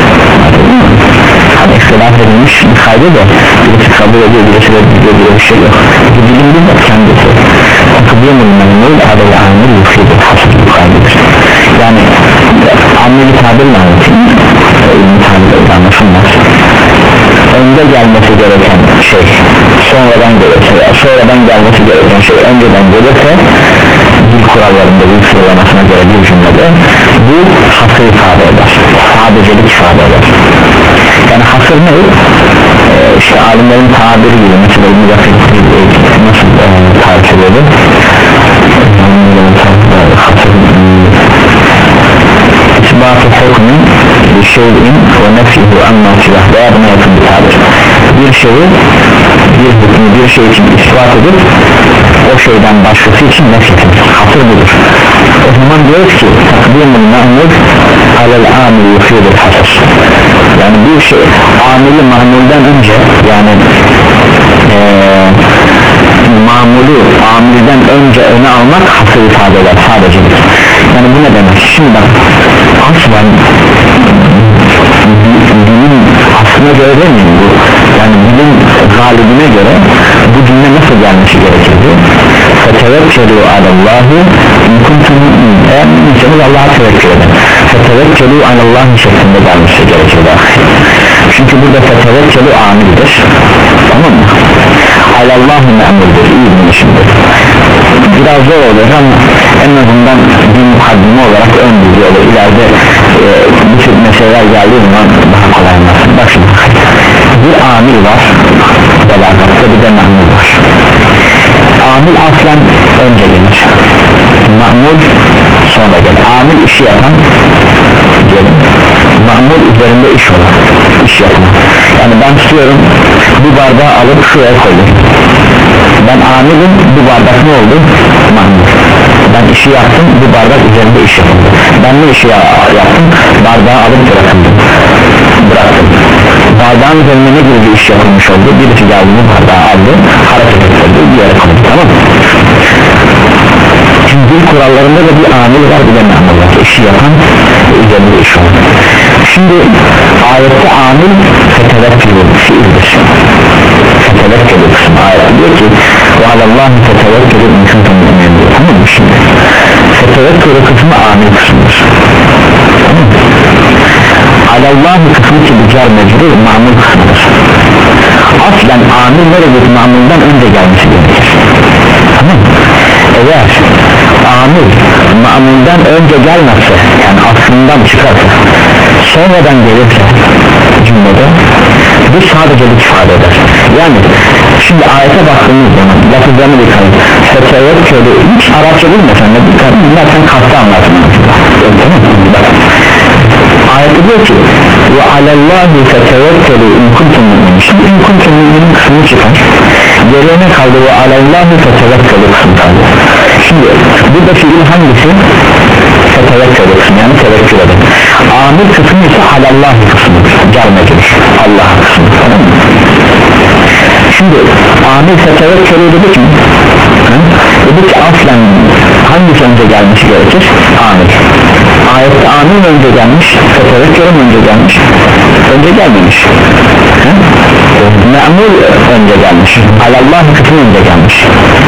Hani ihtilaf edilmiş bir kayda da birisi kabul ediyor, birisi reddediyor diye bir şey yok. Bu bilimde de kendisi takıdîmul memnûl alel âmil yufîdul hasıl bu kaydadır. Yani ameli tabirle anlatayım, ilmi tabirle anlatılmaz. Önde gelmesi gereken şey sonradan gelirse ya sonradan gelmesi gereken şey önceden gelirse dil kurallarında bir sıralamasına göre bir cümlede bu hasır ifade eder, sadecelik ifade eder. Yani hasır ne? Ee, işte alimlerin tabiri gibi mesela müzakir nasıl e, tarif ediyordu? Hasır isbatı hukmin bir şeyin ve nefsihi anlatıyla veya buna yakın bir tabir. Bir şeyi bir hükmü bir şey için ispat edip o şeyden başkası için nefsidir. Hasır budur. O zaman diyoruz ki takdîmul ma'mul alel amil yufîdul hasır. Yani bir şey amili mamulden önce yani ee, mamulü amilden önce öne almak hasır ifade eder sadece. Yani bu ne demek? Şimdi bak aslen dinin aslına göre demeyeyim bu. Yani dinin galibine göre bu cümle nasıl gelmesi gerekirdi? Fetevekkelû alallâhi inkuntum mu'min. Eğer müminseniz Allah'a tevekkül edin. Fetevekkelû alallâhi şeklinde gelmesi gerekirdi. Çünkü burada fetevekkelû amildir. Tamam mı? Alallâhi me'murdur. İyi bilmişimdir. Biraz zor olur ama en azından bir mukaddime olarak ön bilgi olur. İleride e, bu tür meseleler geldiği zaman daha kolay anlarsın. Bak şimdi bir amil var belagatta bir de ma'mul var. Amil aslen önce gelir, ma'mul sonra gelir. Amil işi yapan gelir, ma'mul üzerinde iş olan iş yapan. Yani ben tutuyorum bu bardağı alıp şuraya koydum, ben amilim, bu bardak ne oldu? Ma'mul. Ben işi yaptım, bu bardak üzerinde iş yapıldı. Ben ne işi yaptım? Bardağı alıp bıraktım bıraktım bardağın üzerine ne gibi bir iş yapılmış oldu? Birisi geldi bu bardağı aldı, hareket ettirdi, bir yere koydu. Tamam mı? Şimdi dil kurallarında da bir amil var, bir de ma'mul var. İşi yapan üzerinde iş olan. Şimdi ayette amil fetevekkülü fiildir. Fetevekkülü kısmı ayette diyor ki وَعَلَى fetevekkülü imkântum mu'min diyor. Tamam mı şimdi? Fetevekkülü kısmı amil kısmıdır. Tamam mı? Alallahi kısmı ki bu car mecbur ma'mul kısmıdır. Aslen amil neredir? Ma'muldan önce gelmesi gerekir. Tamam mı? Eğer amil ma'muldan önce gelmezse yani aslından çıkarsa sonradan gelirse cümlede bu sadece bir ifade eder. Yani şimdi ayete baktığımız zaman lafızlarını bir kalın fetevekkülü hiç Arapça bilmesen de bir kalın bunlar sen kastı anlarsın. Ayette diyor ki ve alallahi fetevekkülü in kuntum mu'minin. Şimdi in kuntum mu'minin kısmını çıkar, geriye ne kaldı? Ve alallahi fetevekkülü kısmı kaldı. Şimdi burada fiil hangisi? Fetevekkülü kısmı, yani tevekkül edin. Amil kısmı ise alallahi kısmı, gelmektir Allah kısmı. Tamam mı? Şimdi amil fetevekkülü dedik mi? Dedik ki aslen hangisi önce gelmesi gerekir? Amil. Ayette amil önce gelmiş, fetevekkülün önce gelmiş, önce gelmemiş. Ma'mul önce gelmiş, alallahi kısmı önce gelmiş.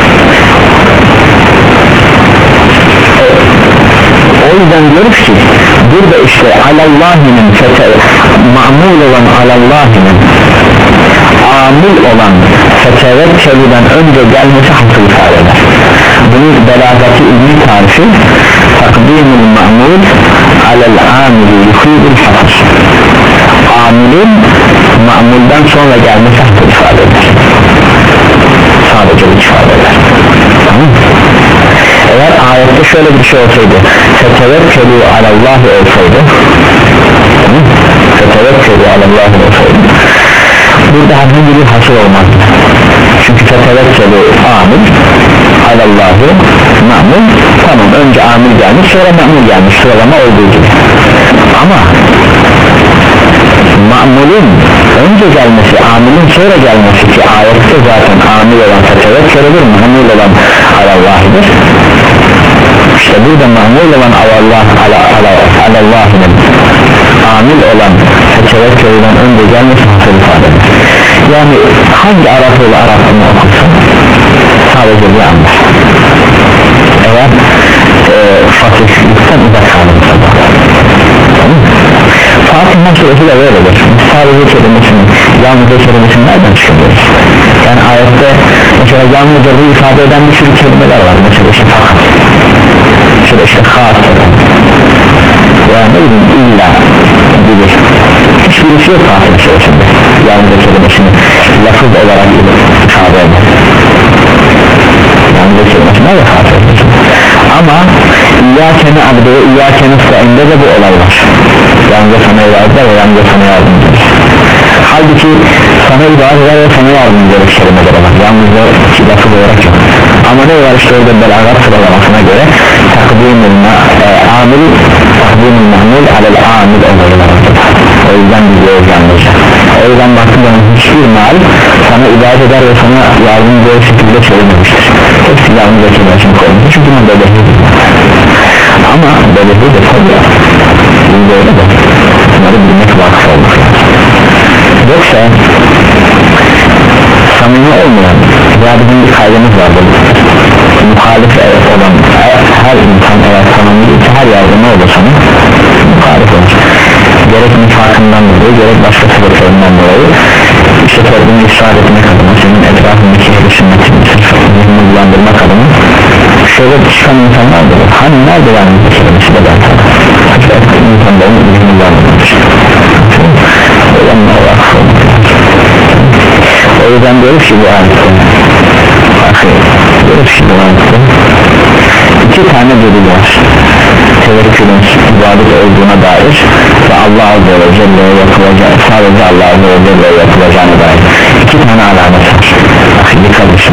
O yüzden diyoruz ki burada işte alallahinin ma'mul olan alallahinin amil olan fetevekkülüden önce gelmesi hasıl ifade eder. Bunun belagati ilmi tarifi takdîmul ma'mul alel amili yufîdul hasır. Amilin ma'muldan sonra gelmesi hasıl ifade eder. Sadece bir ifade eder. Tamam. Eğer ayette şöyle bir şey olsaydı fetevekkülü alallahi olsaydı fetevekkülü alallahi olsaydı burada herhangi bir hasıl olmaz. Çünkü fetevekkülü amil alallahi ma'mul, tamam önce amil gelmiş sonra ma'mul gelmiş sıralama olduğu gibi. Ama ma'mulun önce gelmesi, amilin sonra gelmesi ki ayette zaten amil olan tevekküldür, mamul olan alallahidir. İşte burada mamul olan alallah ala ala alallahidir, amil olan tevekkülden önce gelmesi hasıl ifadedir. Yani hangi Arap ile Arap'ını okursan sadece bir anlar. Eğer e, fakirlikten uzak kalırsa Fatiha suresi de böyledir. Sadece kelimesini, yalnızca kelimesini nereden çıkarıyoruz? Yani ayette mesela yalnızca bu ifade eden bir sürü kelimeler var. Mesela işte fakat, şöyle işte khas, yani ne bileyim illa gibi hiçbirisi yok Fatiha suresinde. Yalnızca kelimesini lafız olarak ifade eder. Yalnızca kelimesine de Fatiha suresinde. Ama İyyâkene abde ve İyyâkene nestaîn'de de bu olay var. Yalnızca sana ibadet ve yalnızca sana yardım eder. Halbuki sana ibadet ve sana yardım eder kelimeler var. Yalnızca lafız olarak yok. Ama ne var işte orada belagat sıralamasına göre takdimul e, amil takdimul mahmul alel amil olayı var. O yüzden biliyoruz yalnızca. O yüzden baktığım zaman hiçbir mal sana ibadet eder ve sana yardım eder şekilde söylememiştir. Hepsi yalnızca kelimesini koymuş. Çünkü bunun bedehidir. Ama bedehidir de tabi şimdi öyle de bunları bilmek vakıf olduk. Yoksa samimi olmayan ya bizim bir kaydımız vardır. Muhalif olan her insan eğer samimiyse her yerde ne olur sana muhalif olur. Gerek nifakından dolayı gerek başka sebeplerinden dolayı işte toplumu ısrar etmek adına senin etrafındaki ehli sünnetin zihnini bulandırmak adına şöyle çıkan insanlar da var. Hani nerede yani bu kelimesi de ben sana insanların zihnini bulandırmak olanlar var. O yüzden diyoruz ki bu ayette diyoruz ki bu ayette iki tane delil var. Tevekkülün ibadet olduğuna dair ve Allah Azze ve Celle'ye yapılacak, sadece Allah Azze ve Celle'ye yapılacağına dair iki tane alamet var. Ahidi kardeşim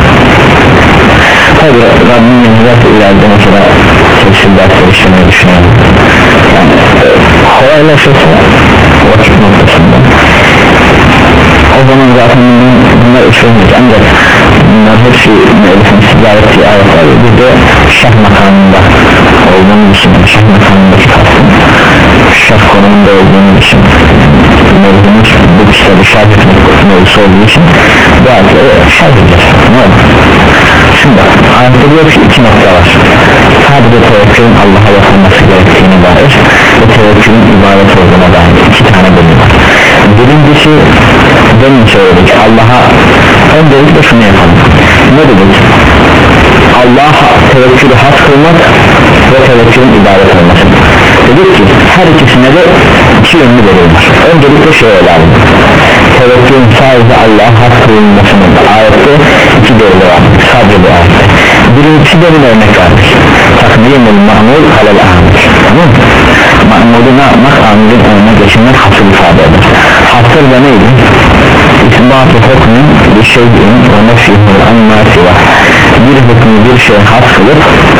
tabi Rabbim yenilerde ileride mesela tefsir dersleri işlemeyi düşünüyorum. Yani kolaylaşırsa vakit noktasında o zaman zaten bunlar işlenir, ancak bunlar hepsi müellifin sizler ettiği ayetler bir de şah makamında olduğunu için, şah makamındaki kastım şah konumunda olduğunu için mevzumuz bu kişide şah etmek mevzusu olduğu için bu ayetleri şah edilir. Ne olur? Şimdi ayette diyor ki iki nokta var. Sadece tevekkülün Allah'a yapılması gerektiğine dair ve tevekkülün ibadet olduğuna dair iki tane bölüm var. Birincisi demin söyledik, Allah'a öncelikle şunu yapalım. Ne dedik? Allah'a tevekkülü has kılmak ve tevekkülün ibadet olması. Dedik ki her ikisine de iki yönlü bölüm var. Öncelikle şey olalım, tevekkülün sadece Allah'a has kılınmasının ayette iki bölümü var. Sadece bu ayette. Birincisi benim örnek verdik. Takdimul ma'mul alel amil. Tamam mı? Ma'mulü ne yapmak? Amilin önüne geçirmek hasıl ifade eder. Hasıl da neydi? İsbat-ı hukmun bir şeyin ve nefihul annâsi var. Bir hükmü bir şey has kılıp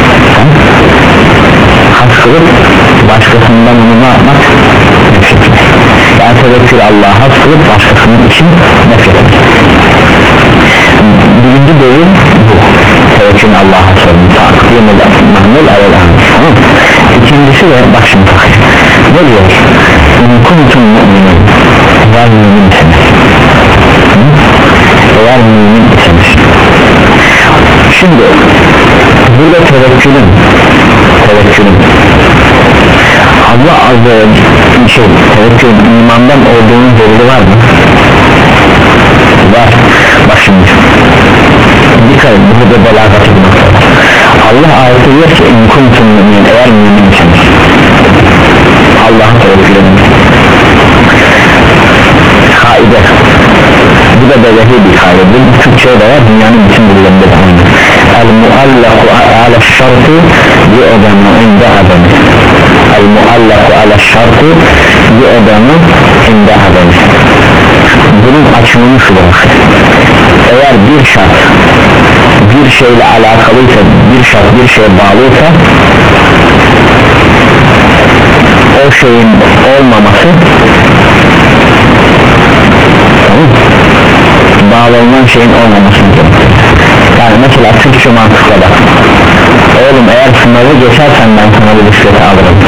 has kılıp başkasından onu ne yapmak? Nefretmek. Yani tevekkül Allah'a has kılıp başkasının için nefretmek. Birinci bölüm bu. Tevekkül Allah'a sorun. Takdimul mahmul alel amil. Tamam mı? İkincisi de bak şimdi bak. Ne diyor? Kuntum mu'minin. Eğer müminsiniz. Eğer müminsiniz. Şimdi burada tevekkülün tevekkülün Allah Azze ve Celle şey, tevekkülün imandan olduğunun delili var mı? Var. Bak şimdi dikkat edin, burada belagatı bir nokta. Allah ayeti diyor ki in kuntum mümin, eğer müminsiniz Allah'a tevekkül edin. Kaide, bu da belehi bir kaide. Bu Türkçe'ye de var, dünyanın bütün dillerinde de aynı. El muallaku ala şartı bi odamı inde adamı. El muallaku ala şartı bi odamı inde adamı. Bunun açımını şurada. Eğer bir şart bir şeyle alakalıysa, bir şart bir şeye bağlıysa, o şeyin olmaması mesela Türkçe mantıkla da oğlum eğer sınavı geçersen ben sana bu bisikleti alırım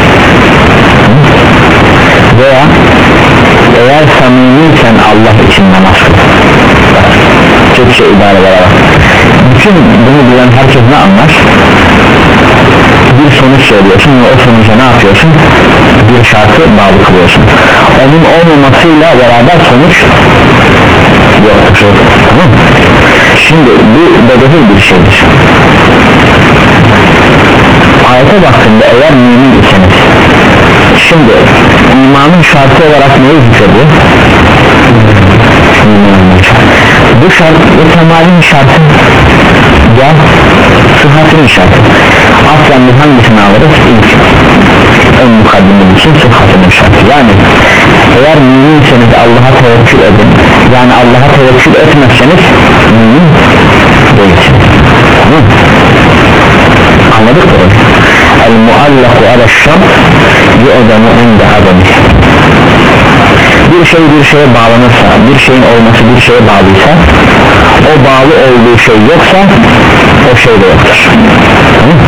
veya eğer samimiysen Allah için namaz kıl. Türkçe ibareler var. Bütün bunu bilen herkes ne anlar? Bir sonuç söylüyorsun ve o sonuca ne yapıyorsun? Bir şartı bağlı kılıyorsun. Onun olmamasıyla beraber sonuç yoktur. Tamam. Şimdi bu bedeli bir şeydir. Ayete baktığında eğer mümin iseniz, şimdi imanın şartı olarak neyi zikrediyor? Bu şart ve temalin şartı ya sıhhatinin şartı. Aslen biz hangisini alırız? İlk ön mukaddimin için sıhhatinin şartı. Yani eğer müminseniz Allah'a tevekkül edin, yani Allah'a tevekkül etmezseniz mümin değilsiniz. Tamam. Anladık mı? El muallaku ala şart yu'demu inde ademi. Bir şey bir şeye bağlanırsa, bir şeyin olması bir şeye bağlıysa, o bağlı olduğu şey yoksa o şey de yoktur. Tamam.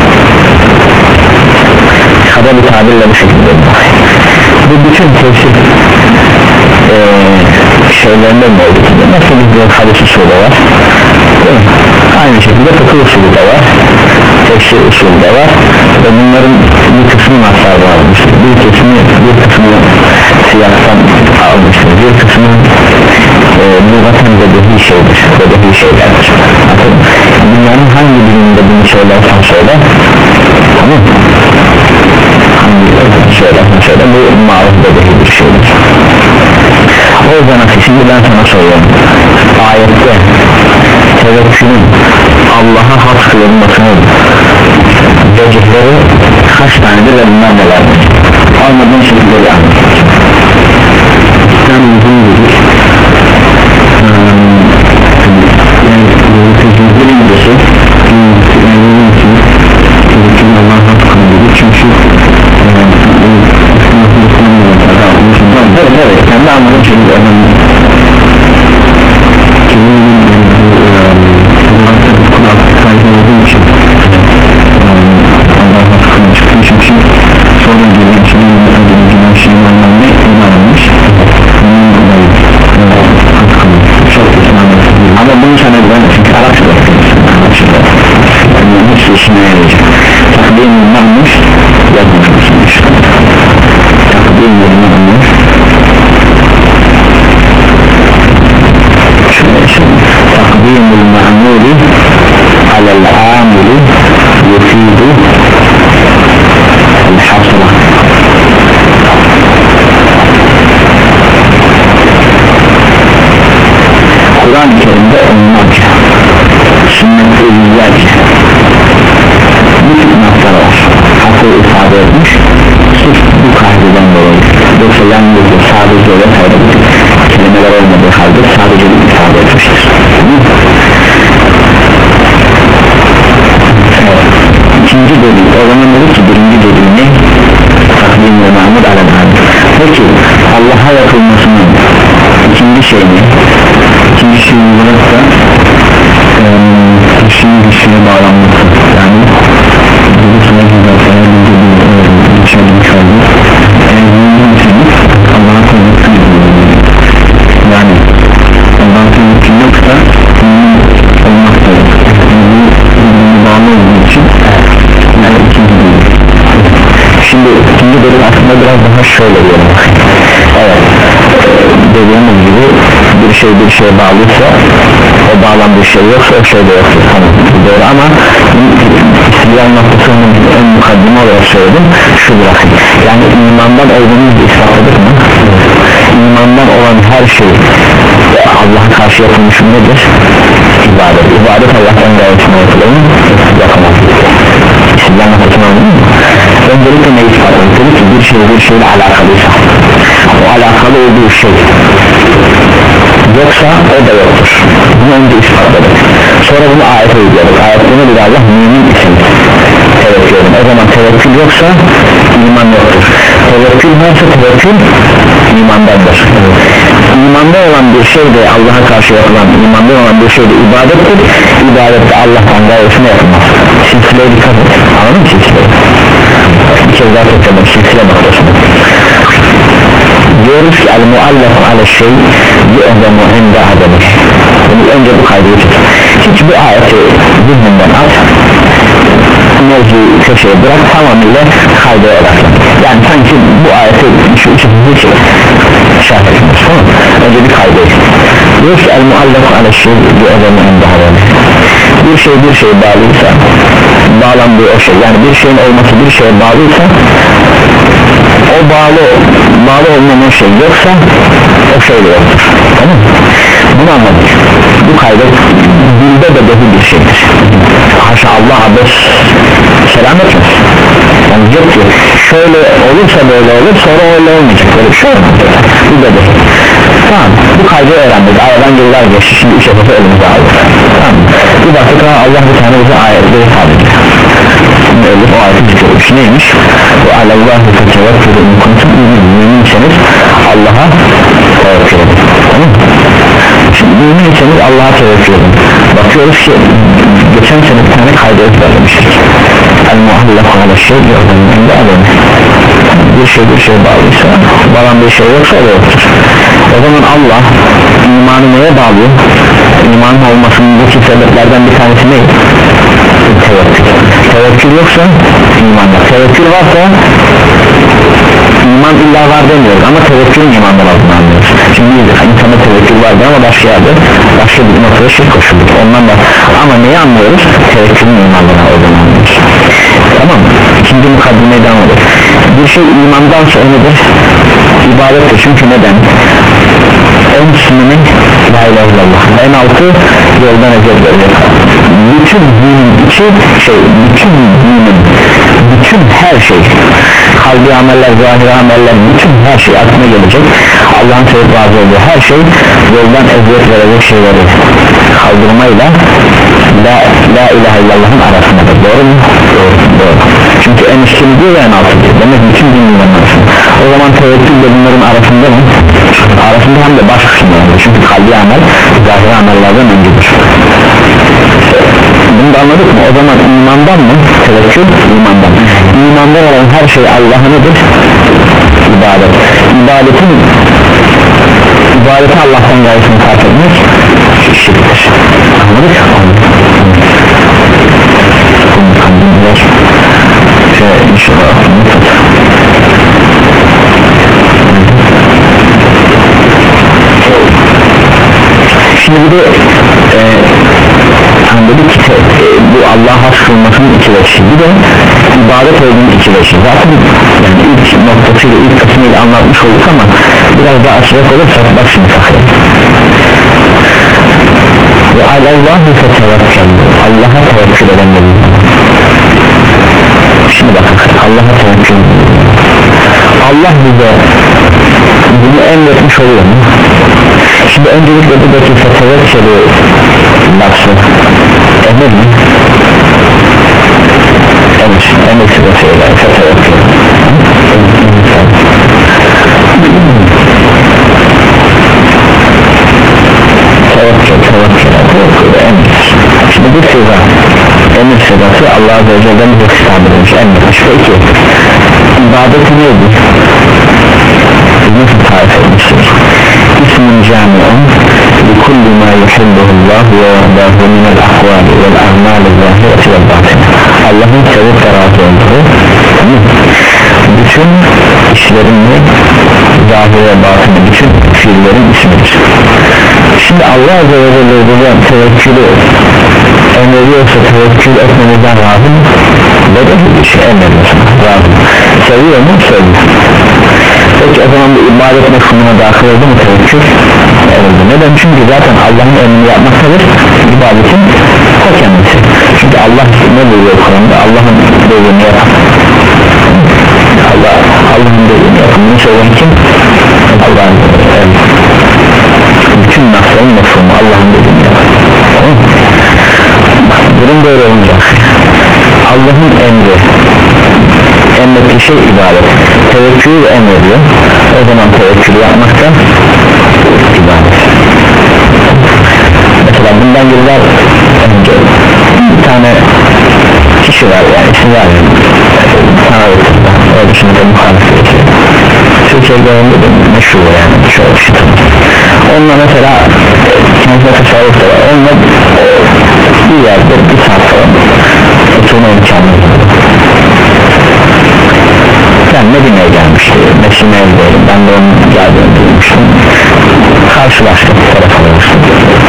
Kaba bir tabirle bu şekilde. Bu bütün tefsir ee, şeylerinde mi oldu ki? Nasıl bir hadis usulü var? Aynı şekilde fıkıh usulü de var, tefsir usulü de var ve bunların bir kısmı naslar varmıştır, bir kısmı bir kısmı siyastan almıştır, bir kısmı e, lügaten bedehi şeydir, bedehi şeylerdir. Dünyanın hangi birinde bunu söylersen söyle, tamam, hangi birinde söylersen söyle, bu maruf bedehi bir şeydir. O yüzden şimdi ben sana soruyorum, ayette tevekkülün Allah'a has kılınmasının vecihleri kaç tanedir ve bunlar nelerdir? Olmadığın şekilde bir anlatır. İslam uzun dedik. Yani tecrübe birincisi eminim ki tevekkülün Allah'a has kılınması çünkü evet evet kendi anladığım şekilde önemli. Ama bunu sana ben çünkü Arapça da hiç işine yarayacak. Takdim olmamış yazmışmış. Takdim olmamış takdim olmamış alel amili yufidu el hasra. Kur'an-ı Kerim'de onlarca sünnet-i ilmilerce bu tip noktalar var, haklı ifade etmiş sırf bu kaydeden dolayı. Yoksa yalnızca sadece ve sadece kelimeler olmadığı halde sadece bir ifade etmiştir. İkinci bölüm, o zaman dedi ki birinci bölüm ne? Takdim ve mahmud alel-hâd. Peki Allah'a yapılmasının ikinci şey ne? İkinci şey olarak da kişinin bir şeye bağlanması, yani bu sana güzel bir şey olmuş oldu. Eğer Allah'a tevekkül ediyor, yani Allah'a tevekkül yoksa olmak da yok. Bu bağlı olduğu için yani ikinci bölüm. Şimdi ikinci bölüm aslında biraz daha şöyle diyorum. Evet, dediğimiz gibi bir şey bir şeye bağlıysa o bağlandığı şey yoksa o şey de yoktur. Tamam, doğru ama İslam noktasının en mukaddime olarak söyledim şu bırakın. Yani imandan olduğumuzu ispatladık mı? İmandan olan her şey Allah'a karşı yapılmış nedir? İbadet. İbadet Allah'tan gayetine yapılanın yapamaz. İslam noktasını anladın mı? Öncelikle ne ispatladık? Dedi ki bir şey bir şeyle alakalıysa o alakalı olduğu şey yoksa o da yoktur. Bunu önce ispatladık. Sonra bunu ayete uyguladık. Ayette ne dedi Allah? Mümin için tevekkül edin. O zaman tevekkül yoksa iman yoktur. Tevekkül varsa tevekkül imandandır. İmanda olan bir şey de Allah'a karşı yapılan, imanda olan bir şey de ibadettir. İbadette Allah'tan gayesine yapılmaz. Silsileye dikkat et, anladın mı silsileyi? Bir kez daha tekrardan silsile noktasında diyoruz ki el muallak ala şey yu'zemu inde ademi. Önce bu kaydı tut, hiç bu ayeti zihninden at, mevzuyu köşeye bırak, tamamıyla kayda odaklan. Yani sanki bu ayeti şu üçüncü şey şart etmiyoruz, tamam mı? Önce bir kaydı diyoruz ki el muallak ala şey yu'zemu inde ademi. Bir şey bir şeye bağlıysa, bağlandığı o şey, yani bir şeyin olması bir şeye bağlıysa, o bağlı bağlı olmayan şey yoksa o şey de yoktur, tamam mı? Bunu anladık. Bu kayda dilde de behi bir şeydir. Haşa Allah abes selam etmez. Yani yok ki şöyle olursa böyle olur, sonra öyle olmayacak, böyle bir şey olmaz. Bu da behi. Tamam, bu kaydı öğrendik. Aradan yıllar geçti, şimdi üç yapısı elimize aldık. Tamam, bir baktık Allah bir tane bize ayetleri tabi. O ayeti zikrolmuş, neymiş? Ve alallahi fetevekkülü inkuntum müminseniz Allah'a tevekkül edin. Tamam mı? Şimdi müminseniz Allah'a tevekkül edin. Bakıyoruz ki geçen sene bir tane kaydı ezberlemiştik. El-muallakü ala şey yordamında alın. Bir şey bir şey bağlıysa, bağlan bir şey yoksa o da yoktur. O zaman Allah imanı neye bağlıyor? İmanın olmasındaki sebeplerden bir tanesi ne? Tevekkül. Tevekkül yoksa iman var. Tevekkül varsa iman illa var demiyoruz ama tevekkülün imandan olduğunu anlıyoruz. Şimdi insanda tevekkül vardı ama başka yerde başka bir noktada şirk koşulduk ondan da, ama neyi anlıyoruz? Tevekkülün imandan olduğunu anlıyoruz. Tamam mı? İkinci mukaddimeyi devam edelim. Bir şey imandan sonradır, ibadettir. Çünkü neden? En sınırı la ilahe illallah, en altı yoldan ezeldir. Bütün dinin içi şey, bütün dinin, bütün her şey, kalbi ameller, zahiri ameller, bütün her şey aklına gelecek. Allah'ın sevip razı olduğu her şey yoldan eziyet verecek şeyleri kaldırmayla la, la ilahe illallah'ın arasındadır. Doğru mu? Doğru. Doğru. Çünkü en üstünü diyor ya en altı diyor. Demek bütün dinlerin arasında. O zaman tevekkül de bunların arasında mı? Arasında hem de baş kısımlarında. Çünkü kalbi amel zahiri amellerden öncedir. Bunu da anladık mı? O zaman imandan mı? Tevekkül imandan. İmandan olan her şey Allah'a nedir? İbadet. İbadetin ibadeti Allah'tan gayesini fark etmek şirktir. Anladık mı? Şey inşallah şimdi bir de e, anladık ki e, bu Allah'a has kılmasının iki veçi, bir de ibadet olduğunun iki veçi. Zaten yani ilk noktasıyla ilk kısmıyla anlatmış olduk ama biraz daha açacak olursak bak şimdi saklayalım. Ve Allah'u fetevekkül, Allah'a tevekkül edenlerin. Şimdi bakın Allah'a tevekkül, Allah bize bunu emretmiş oluyor mu? Şimdi öncelikle buradaki fetevekkülü lafı emir mi? Emir, emir sırasıyla fetevekkül. Tevekkül, tevekkül, tevekkül, emir. Şimdi bu sıra emir sırası Allah Azze ve Celle'den bize hitap edilmiş, emretmiş. Peki ibadeti nedir? Nasıl tarif etmiştir? İsmin cami'un likulli ma yuhibbuhullah ve yardahu minel akvali vel a'mali zahireti vel batini. Allah'ın sevip ve razı olduğu bütün işlerin ve zahir ve batini, bütün fiillerin ismidir. Şimdi Allah Azze ve Celle burada tevekkülü emrediyorsa tevekkül etmemizden razı mı? Böyle bir şey emrediyorsa razı mı? Seviyor mu? Seviyor. Peki o zaman bu ibadet mefhumuna dahil oldu mu tevekkül? Evet. Neden? Çünkü zaten Allah'ın emrini yapmaktadır ibadetin o kendisi. Çünkü Allah ne buyuruyor Kur'an'da? Allah'ın dediğini yapan, Allah, Allah'ın dediğini yapan, bunu söyleyen kim? Allah'ın evet. Bütün nafsların mefhumu Allah'ın dediğini yapan. Tamam mı? Durum böyle olacak. Allah'ın emri, emrettiği şey ibadet, tevekkülü emrediyor. O zaman tevekkülü yapmakta huşu yani çok şükür. Onunla mesela kendine tasarruf da var. Onunla bir yerde bir saat falan oturma imkanı var. Ben Medine'ye gelmişti, Medine'deydim, ben de onun geldiğini duymuştum. Karşılaştık, telefon olmuştum.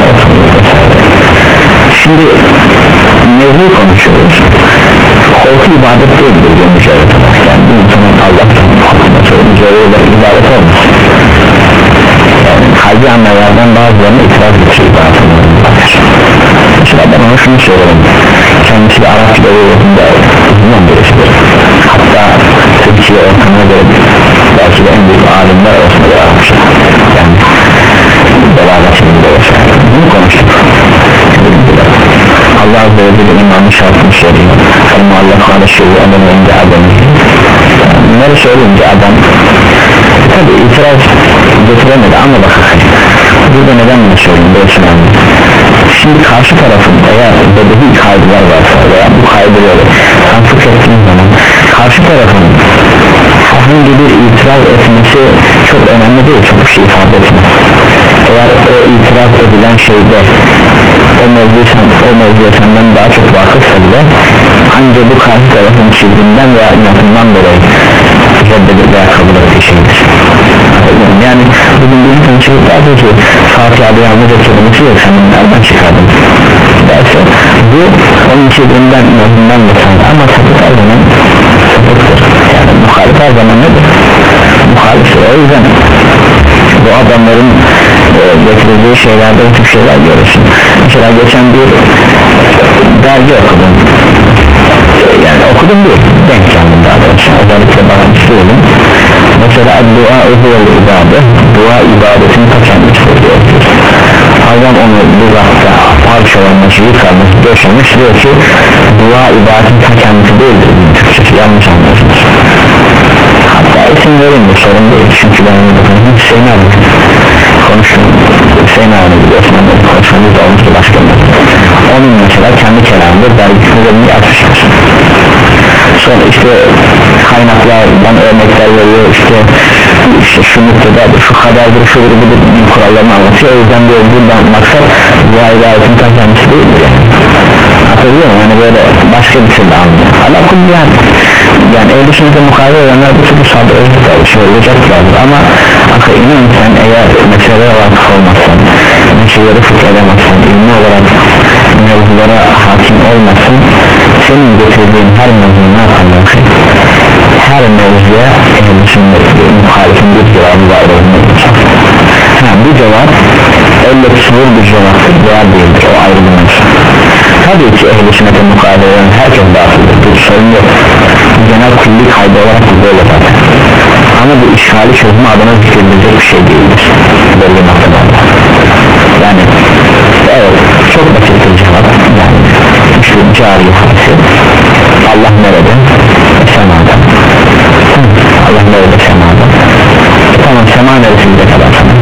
Şimdi mevzu konuşuyoruz. Korku ibadet değildir diye mücadele eder. Yani bir insanın Allah'tan korkması, mücadele ibadet olmaz. Yani kalbi annelerden bazılarına itiraz edici ibadet olmaz. Mesela ben ona şunu söylerim. Kendisi de Arap Kitabı'nda uzman birisidir. Hatta Türkiye ortamına göre belki de en büyük alimler olsun da Arapça. Yani belagatinde olsa. Bunu konuştuk. Allah Azze ve Celle imanı şartını söylüyor. Ama Allah Teala şeyi adam önce adam. Bunları söyleyince adam tabi itiraz getiremedi ama bakın burada neden bunu söyleyeyim böyle önemli. Şimdi karşı tarafın eğer bedevi kaygılar varsa veya bu kaygıları tanıklık ettiğiniz zaman karşı tarafın herhangi bir itiraz etmesi çok önemli değil, çok bir şey ifade etmez. Eğer o itiraz edilen şeyde o mevzu, o mevzu senden daha çok vakıfsa bile ancak bu karşı tarafın çizginden veya inatından dolayı reddedip veya kabul ettiği şeydir. Yani bugün bir insan çıkıp derdi ki Fatih abi yalnızca kelimesi yok, sen nereden çıkardın derse bu onun çizginden inatından dolayı ama sapık her zaman sapıktır. Yani muhalif her zaman nedir? Muhalif. O yüzden bu adamların e, getirildiği şeylerde bu tür şeyler görürsün. Mesela geçen bir dergi okudum, yani okudum değil, denk geldim daha doğrusu, özellikle bakmıştım. Mesela dua uhuvel ibadet, dua ibadetin ta kendisidir diyor. Allah onu bu vakta parçalamış, yıkamış, döşemiş, diyor ki dua ibadetin ta kendisi değildir. Türkçesi yanlış anlıyorsunuz. Hatta isim vereyim de sorun değil, çünkü ben onu bakın Hüseyin abi konuştum, Hüseyin abi biliyorsun, konuşmamız da olmuştu başka bir onun mesela kendi kelamında dergisini açmıştır. Sonra işte kaynaklardan örnekler veriyor, işte işte şu noktada şu kadardır, şu grubudur kurallarını anlatıyor. O yüzden diyor buradan maksat dua ibadetin ta kendisi değildir yani. Hatırlıyor musun? Yani böyle başka bir türlü anlıyor. Allah kullu yani. Yani ehl-i sünnete mukavemet edenler bu türlü sabır olacaklardır ama akıl inan sen eğer meselelere vakıf olmazsan, meseleleri fıkh edemezsen, ilmi olarak mevzulara hakim olmasın, senin getirdiğin her mevzu ne yaparlar? Her mevzuya ehl-i sünnete muhalifin bir cevabı var olmalıdır. Ha, bu cevap elle tutulur bir cevaptır veya değildir, o ayrı bir mevzu. Tabii ki ehl-i sünnete mukavemet eden herkes dahildir, bir sorun yok. Genel kulli kaydı olarak bu böyle zaten. Ama bu işgali çözme adına zikredilecek bir şey değildir belli noktalarda. Yani evet çok basit bir cevap. Yani şu cari hadisi Allah nerede? Semada. Allah nerede? Semada. Tamam, sema neresi bize kadar sana?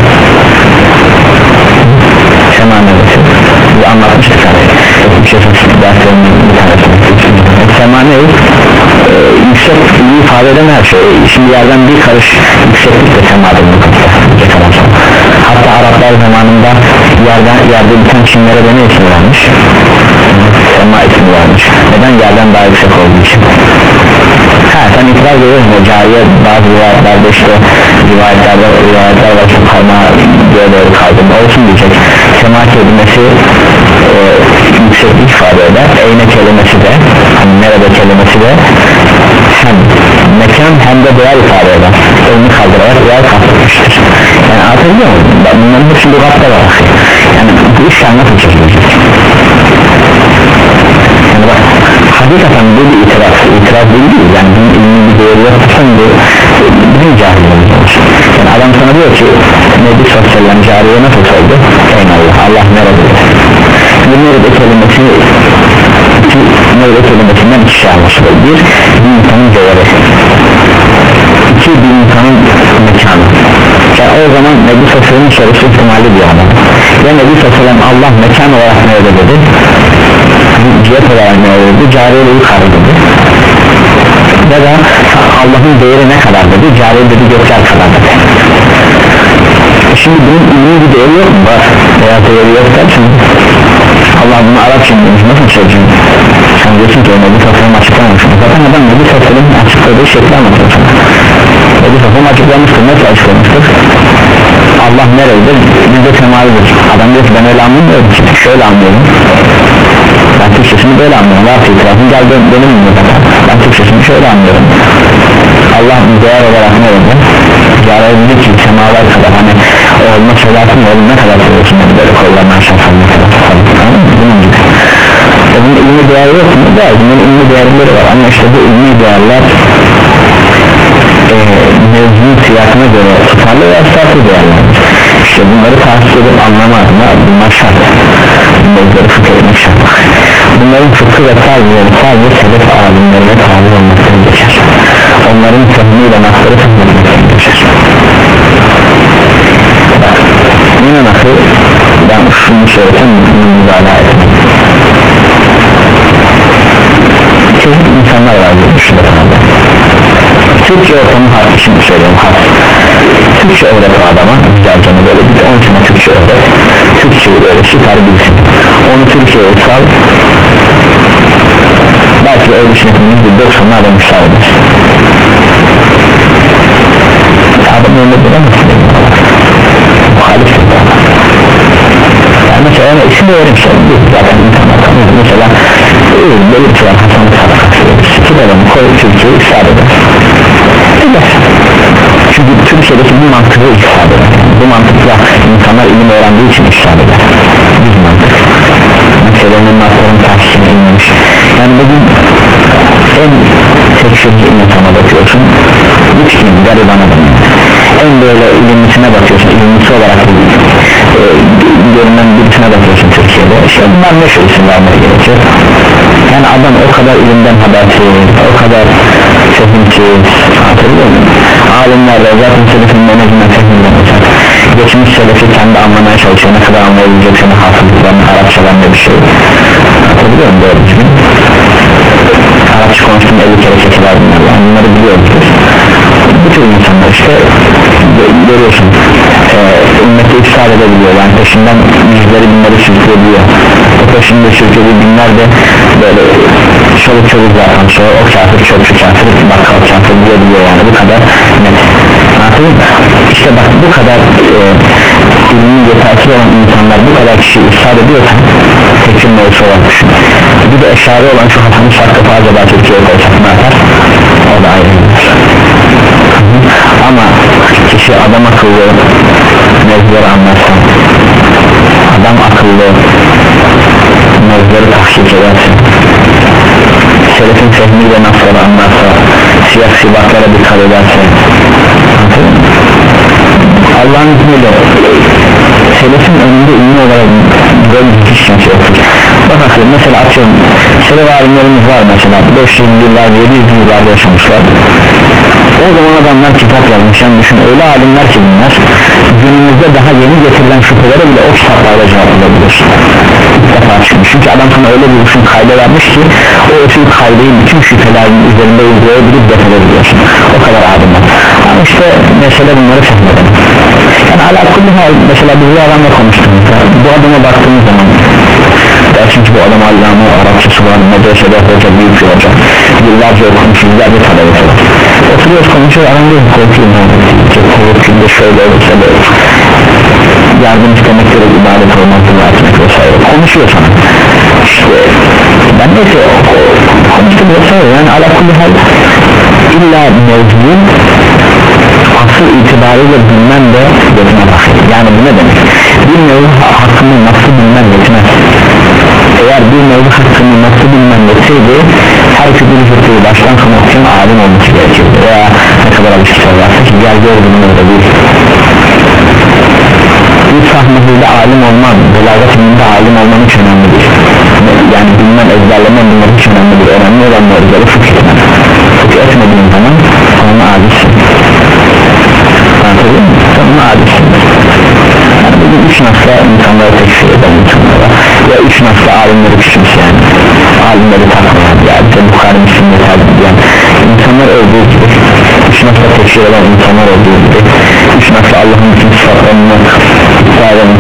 Sema neresi? Bu anlatmıştık hani yüksek derslerinin bir tanesini. Sema ne? Ee, yüksek ifade eden her şey. Şimdi yerden bir karış yükseklikle semadır bu kadar. Hatta Araplar zamanında yerden yerde biten çimlere de ne ismi vermiş? Sema ismi vermiş. Neden? Yerden daha yüksek olduğu için. Ha, sen itiraz ediyorsun o cariye bazı rivayetlerde işte rivayetlerde rivayetler var çok parmağı böyle doğru kaydırma olsun diyecek. Sema kelimesi e, yükseklik ifade eder. Eyne kelimesi de hani nerede kelimesi de hem mekan hem de değer ifade eder. Elini kaldırarak değer katmıştır. Yani anlatabiliyor muyum? Bunların hepsi lügatta var. Yani bu iş nasıl çözülecek? Yani bak hakikaten bu bir itiraz, itiraz değil değil. Yani bunun ilmi bir değeri yapırsan bu bizim cahilimiz olur. Yani adam sana diyor ki Nebi sallallahu aleyhi ve sellem cariye nasıl oldu? Eyvallah, Allah nerede? Bu nerede kelimesi iki nerede kelimesinden iki şey anlaşılır. Bir, bir insanın değeri. İki, bir insanın mekanı. Yani o zaman Nebi sallallahu aleyhi ve sellem'in sorusu ihtimali bir adam. Ya Nebi sallallahu aleyhi ve sellem Allah mekan olarak nerede dedi? Cihet olarak ne oldu? Cariyeyle yukarı dedi. Ya da Allah'ın değeri ne kadar dedi? Cariye dedi gökler kadar dedi. değeri yok mu? Var veya değeri yok dersin Allah bunu Arapça demiş nasıl söyleyeceğim sen diyorsun ki o Nebi Tasarım açıklamamışsın zaten adam Nebi Tasarım'ın açıkladığı şekli anlatıyor sana Nebi Tasarım açıklamıştır nasıl açıklamıştır Allah nerededir biz de semalidir adam diyor ki ben öyle anlamıyorum şöyle anlıyorum ben Türkçesini böyle anlıyorum varsa itirafın gel benim mi ben Türkçesini şöyle anlıyorum Allah değer olarak ne oldu yararlı ki semalar kadar hani olma selatın oğlum ne kadar seviyorsun böyle kollarına aşağısan ne kadar bunun gibi e bunun ilmi değeri yok mu? Değil bunun ilmi değerleri var ama işte bu ilmi değerler e, mevzunun siyasına göre tutarlı ve esaslı değerler işte bunları tahsis edip anlamak bunlar şart mevzuları fıkıh etmek şart bunların fıkıh ve tarzları sadece selef alimlerine tabi olmaktan geçer onların fehmiyle nasları fehmetmekten geçer bak yine nasıl ben şunu söylesem mübalağa etmek çeşit insanlar var diye düşünüyorum Türkçe ortamı harf için söylüyorum harf Türkçe öğret o adama güzelce böyle bir on sene Türkçe öğret Türkçeyi böyle süper bilsin onu Türkçe'ye sal belki öyle düşünüyorsunuz bir doksanlı adam müsaade eder adam öyle bulamazsın muhalif yani mesela ona isim öğrenmiş zaten insanlar tanıyor mesela böyle bir şey var Hasan-ı Sarıkası sikir adamı koy Türkçe'yi ifade eder çünkü Türkçe'deki bu mantığı ifade eder bu mantıkla insanlar ilim öğrendiği için ifade eder bir mantık meselenin nasların tahsisine inmiş yani bugün en tekşirli insana bakıyorsun üç gün gariban adam en böyle ilimlisine bakıyorsun ilimlisi olarak e, görünen birisine bakıyorsun Türkiye'de işte bunlar ne şey isim vermeye gerekiyor yani adam o kadar ilimden habersiz o kadar fehimsiz hatırlıyor musun? Alimler de zaten selefin menajmen fehminden olacak geçmiş selefi kendi anlamaya çalışıyor ne kadar anlayabilecek seni hafızlıklarını Arapçalarında bir şey hatırlıyor musun doğru düzgün Arapça konuştum elli kere çekiler bunlar yani bunları biliyoruz bu tür insanlar işte görüyorsun e, ümmeti ifsad edebiliyor yani peşinden yüzleri binleri sürükleyebiliyor o peşinde sürüklediği binler de böyle çoluk çoluk zaten sonra o kafir çoluk kafir bakkal kafir diyebiliyor yani bu kadar net anladın mı? İşte bak bu kadar e, ilmi yetersiz olan insanlar bu kadar kişi ifsad ediyorsa tekfir mevzusu olarak düşün bir de eşari olan şu Hasan-ı Sarıkası acaba Türkiye'ye koysak ne yapar? O da ayrı ama kişi adam akıllı mevzuları anlarsa adam akıllı mevzuları tahkik edersin selefin fehmiyle nasları anlarsa siyah sibatlara dikkat ederse Allah'ın izniyle selefin önünde ünlü olarak böyle bir kişi yoktur bakın mesela atıyorum selef alimlerimiz var mesela beş yüz yıllar yedi yüz yıllarda yaşamışlar o zaman adamlar kitap yazmış yani düşün öyle alimler ki bunlar günümüzde daha yeni getirilen şüphelere bile o kitaplarla cevap alabilir ilk defa çıkmış çünkü adam sana öyle bir usul kayda vermiş ki o usul kaydayı bütün şüphelerin üzerinde uygulayabilir defedebiliyorsun o kadar alimler ama işte mesele bunları fehmedelim yani alakalı hal mesela biz bu adamla konuştuk bu adama baktığımız zaman dersin ki bu adam Allame Arapçası var medresede hoca büyük bir hoca yıllarca okumuş yıllarca talebesi var oturuyoruz konuşuyoruz adam diyor korkuyorum korkuyorum şöyle olursa böyle yardım istemekleri ibadet olmakta etmek vesaire konuşuyor sana işte ben neyse konuştum vesaire yani alakalı hal illa mevzunun asıl itibariyle bilmem de gözüne bakıyor yani bu ne demek bir mevzu hakkında nasıl bilmem yetmez eğer bir mevzu hakkında nasıl bilmem yetseydi her türlü fıkıhı baştan sona için alim olması gerekirdi veya ne kadar alışırsa varsa ki gel gör bunun orada değil bir sahnesinde alim olman belagat ilminde alim olman hiç önemli değil yani bilmem ezberlemen bunlar hiç önemli değil önemli olan mevzuları fıkıh etmen fıkıh etmediğin zaman sonra alimsin anladın mı? sonra alimsin yani bugün üç nasla insanlara tekfir eden insanlara ya üç nasla alimleri küçümseyen alimleri takmayan ya bize Bukhari Müslim'de tercih edilen insanlar olduğu gibi üç nasla tekfir eden insanlar olduğu gibi üç nasla Allah'ın bütün sıfatlarını iddia eden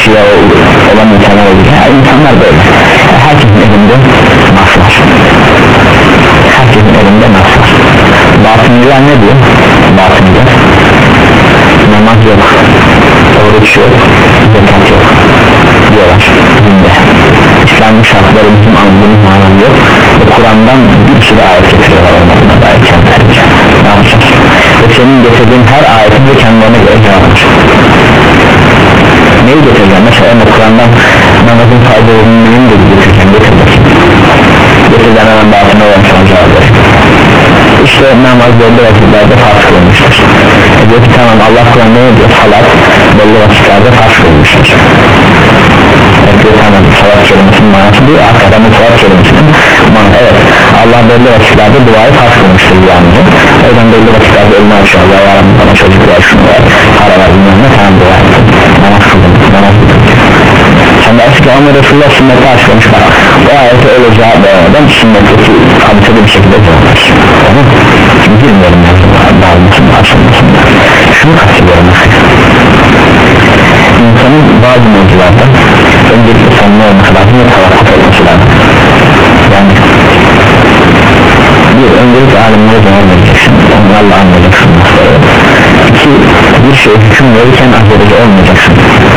kişiye olan insanlar oluyor. Yani insanlar böyle. Herkesin elinde nas var. Herkesin elinde nas var. Batıncılar ne diyor? Batıncılar namaz yok, oruç yok, zekat yok diyorlar. Dinde İslam'ın şartları bizim anladığımız manam yok ve Kur'an'dan bir sürü ayet getiriyorlar olmadığına dair kendilerine. Ne yapacağız? Ve senin getirdiğin her ayetin de kendilerine göre cevaplar. Neyi getireceğim? Mesela önce Kur'an'dan namazın fayda olduğunu neyin de getireceğim? Getireceğim. Getireceğim hemen batına olan son cevapları. İşte namaz belli vakitlerde farz kılınmıştır. E diyor ki tamam, Allah Kur'an'da ne diyor? Salat belli vakitlerde farz kılınmıştır. Evet diyor, tamam, salat kelimesinin manası diyor, arkadan bu salat kelimesinin manası. Evet, Allah belli vakitlerde duayı farz kılmıştır yani. O yüzden belli vakitlerde eline açıyor, Allah yarın bana çocuk var, şunu var, para var, bilmem ne, tamam dua ettim, namaz kıldım, namaz kıldım. Sen de eski ama Resulullah sünneti açıklamış, bak o ayete öyle cevap vermeden sünneteki hadisede bir şekilde cevap ver. Tamam mı? Şimdi bilmiyorum ya, dağılmasın, açılmasın. Şunu kastediyorum insanın bazı mevzularda öncelikle sonuna olması lazım ve tavakkuf etmesi lazım. Yani bir, öncelikle alimlere dönmeyeceksin, onlarla anlayacaksın. İki, bir şey hüküm verirken aceleci olmayacaksın.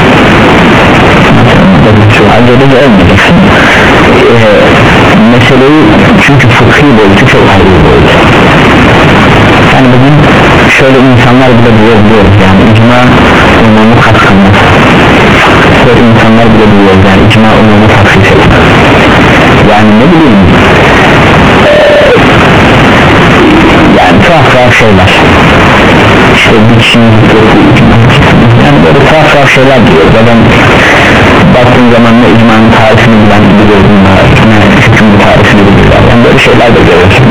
Aceleci olmayacaksın. Ee, meseleyi, çünkü fıkhi boyutu çok ayrı bir boyut. Yani bugün şöyle insanlar bile biliyoruz, yani icma umumu katkınmaz. Böyle insanlar bile biliyoruz, yani icma umumu katkınmaz. Yani ne bileyim ee, yani tuhaf tuhaf şeyler, işte bir kişinin yani böyle tuhaf tuhaf şeyler diyoruz. Adam baktığın zaman ne icmanın tarifini bilen biliyor bunlar, ne hükümün tarifini biliyorlar, yani böyle şeyler de görüyorsun.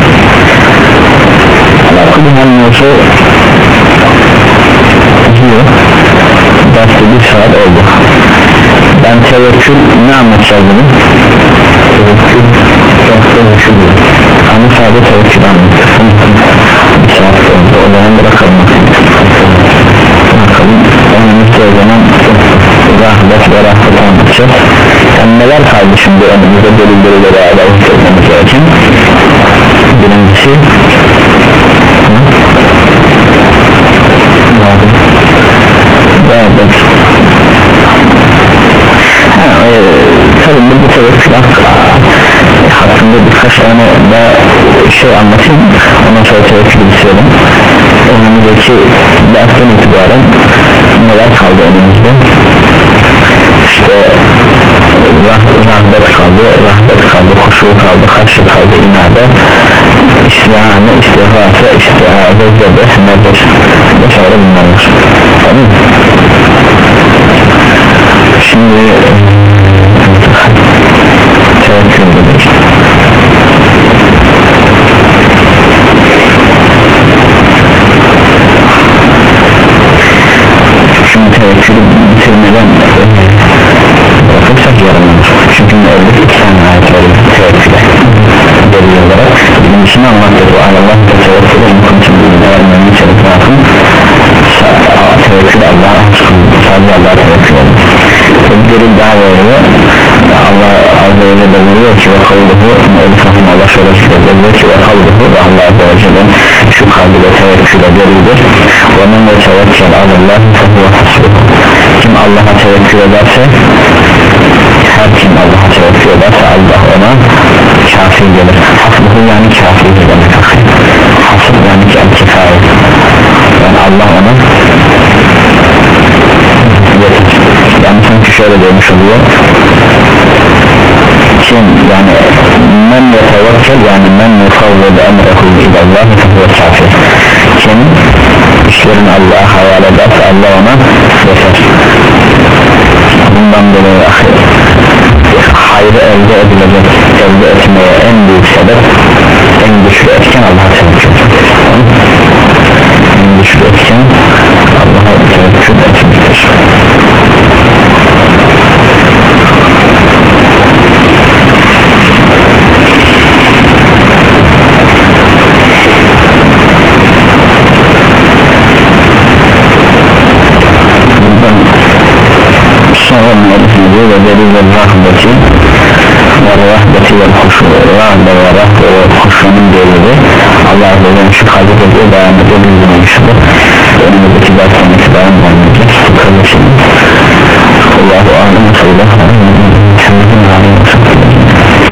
Allah kulümen olsa diyor, derste bir saat oldu. Ben tevekkül ne anlatacağız dedim? Tevekkül tevekkül ama sadece tevekkül anlatacağım. Bir saat oldu, o zaman bırakalım bırakalım önümüzde o zaman rahmet ve rahmet anlatacağız. Yani neler kaldı şimdi önümüzde delilleri ve beraber hissetmemiz gereken? Birincisi evet. Ha, e, tabii bu tevekkül hakkında birkaç tane daha şey anlatayım, ondan sonra tevekkülü bitirelim. Önümüzdeki dersten itibaren neler kaldı önümüzde? İşte rahmet kaldı, rahmet kaldı, huşu kaldı, haşy kaldı, inade, isyanı, istihası, istihade, zebeh, nedir vesaire bunlar var. Tamam mı? Şimdi tevekkül dedik. Şimdi tevekkülü bitirmeden bırakırsak yaranır. Çünkü evlilik iki tane ayet verir tevekküle delil olarak. Birincisini anlattık, o Allah da tevekkülü en konuşum bilgiler vermenin içerisine atın. Tevekkül Allah'a sadece Allah'a tevekkül edin. Bir delil daha veriyor, Allah Azze ve Celle veriyor ki ve kavluhu elifahın Allah şöyle söylüyor ki ve kavluhu ve Allah Azze ve Celle şu kalbide tevekküle delildir. ve men yetevekkül alallâhi fehuve hasbuh. Kim Allah'a tevekkül ederse, her kim Allah'a tevekkül ederse Allah ona kafi gelir. Hasbuhu yani kafi demek. Hasb yani ki el-kifâye, yani Allah ona gelir. Yani çünkü şöyle demiş oluyor, kim yani men yetevekkül yani men yufavved emrehu ilallah fehuve kafi. Kim işlerini Allah'a havale ederse Allah ona yeter. Bundan dolayı hayrı elde edilecek, elde etmeye en büyük sebep, en güçlü etken Allah'a tevekkül. En güçlü etken Allah'a tevekkül etmektir. Sonra ve müellifine diyor ve delil rahmeti ve rahmeti ve huşu rahme ve rahme ve huşunun delili Allah Azze ve Celle şu kalbi ediyor beyan ediyor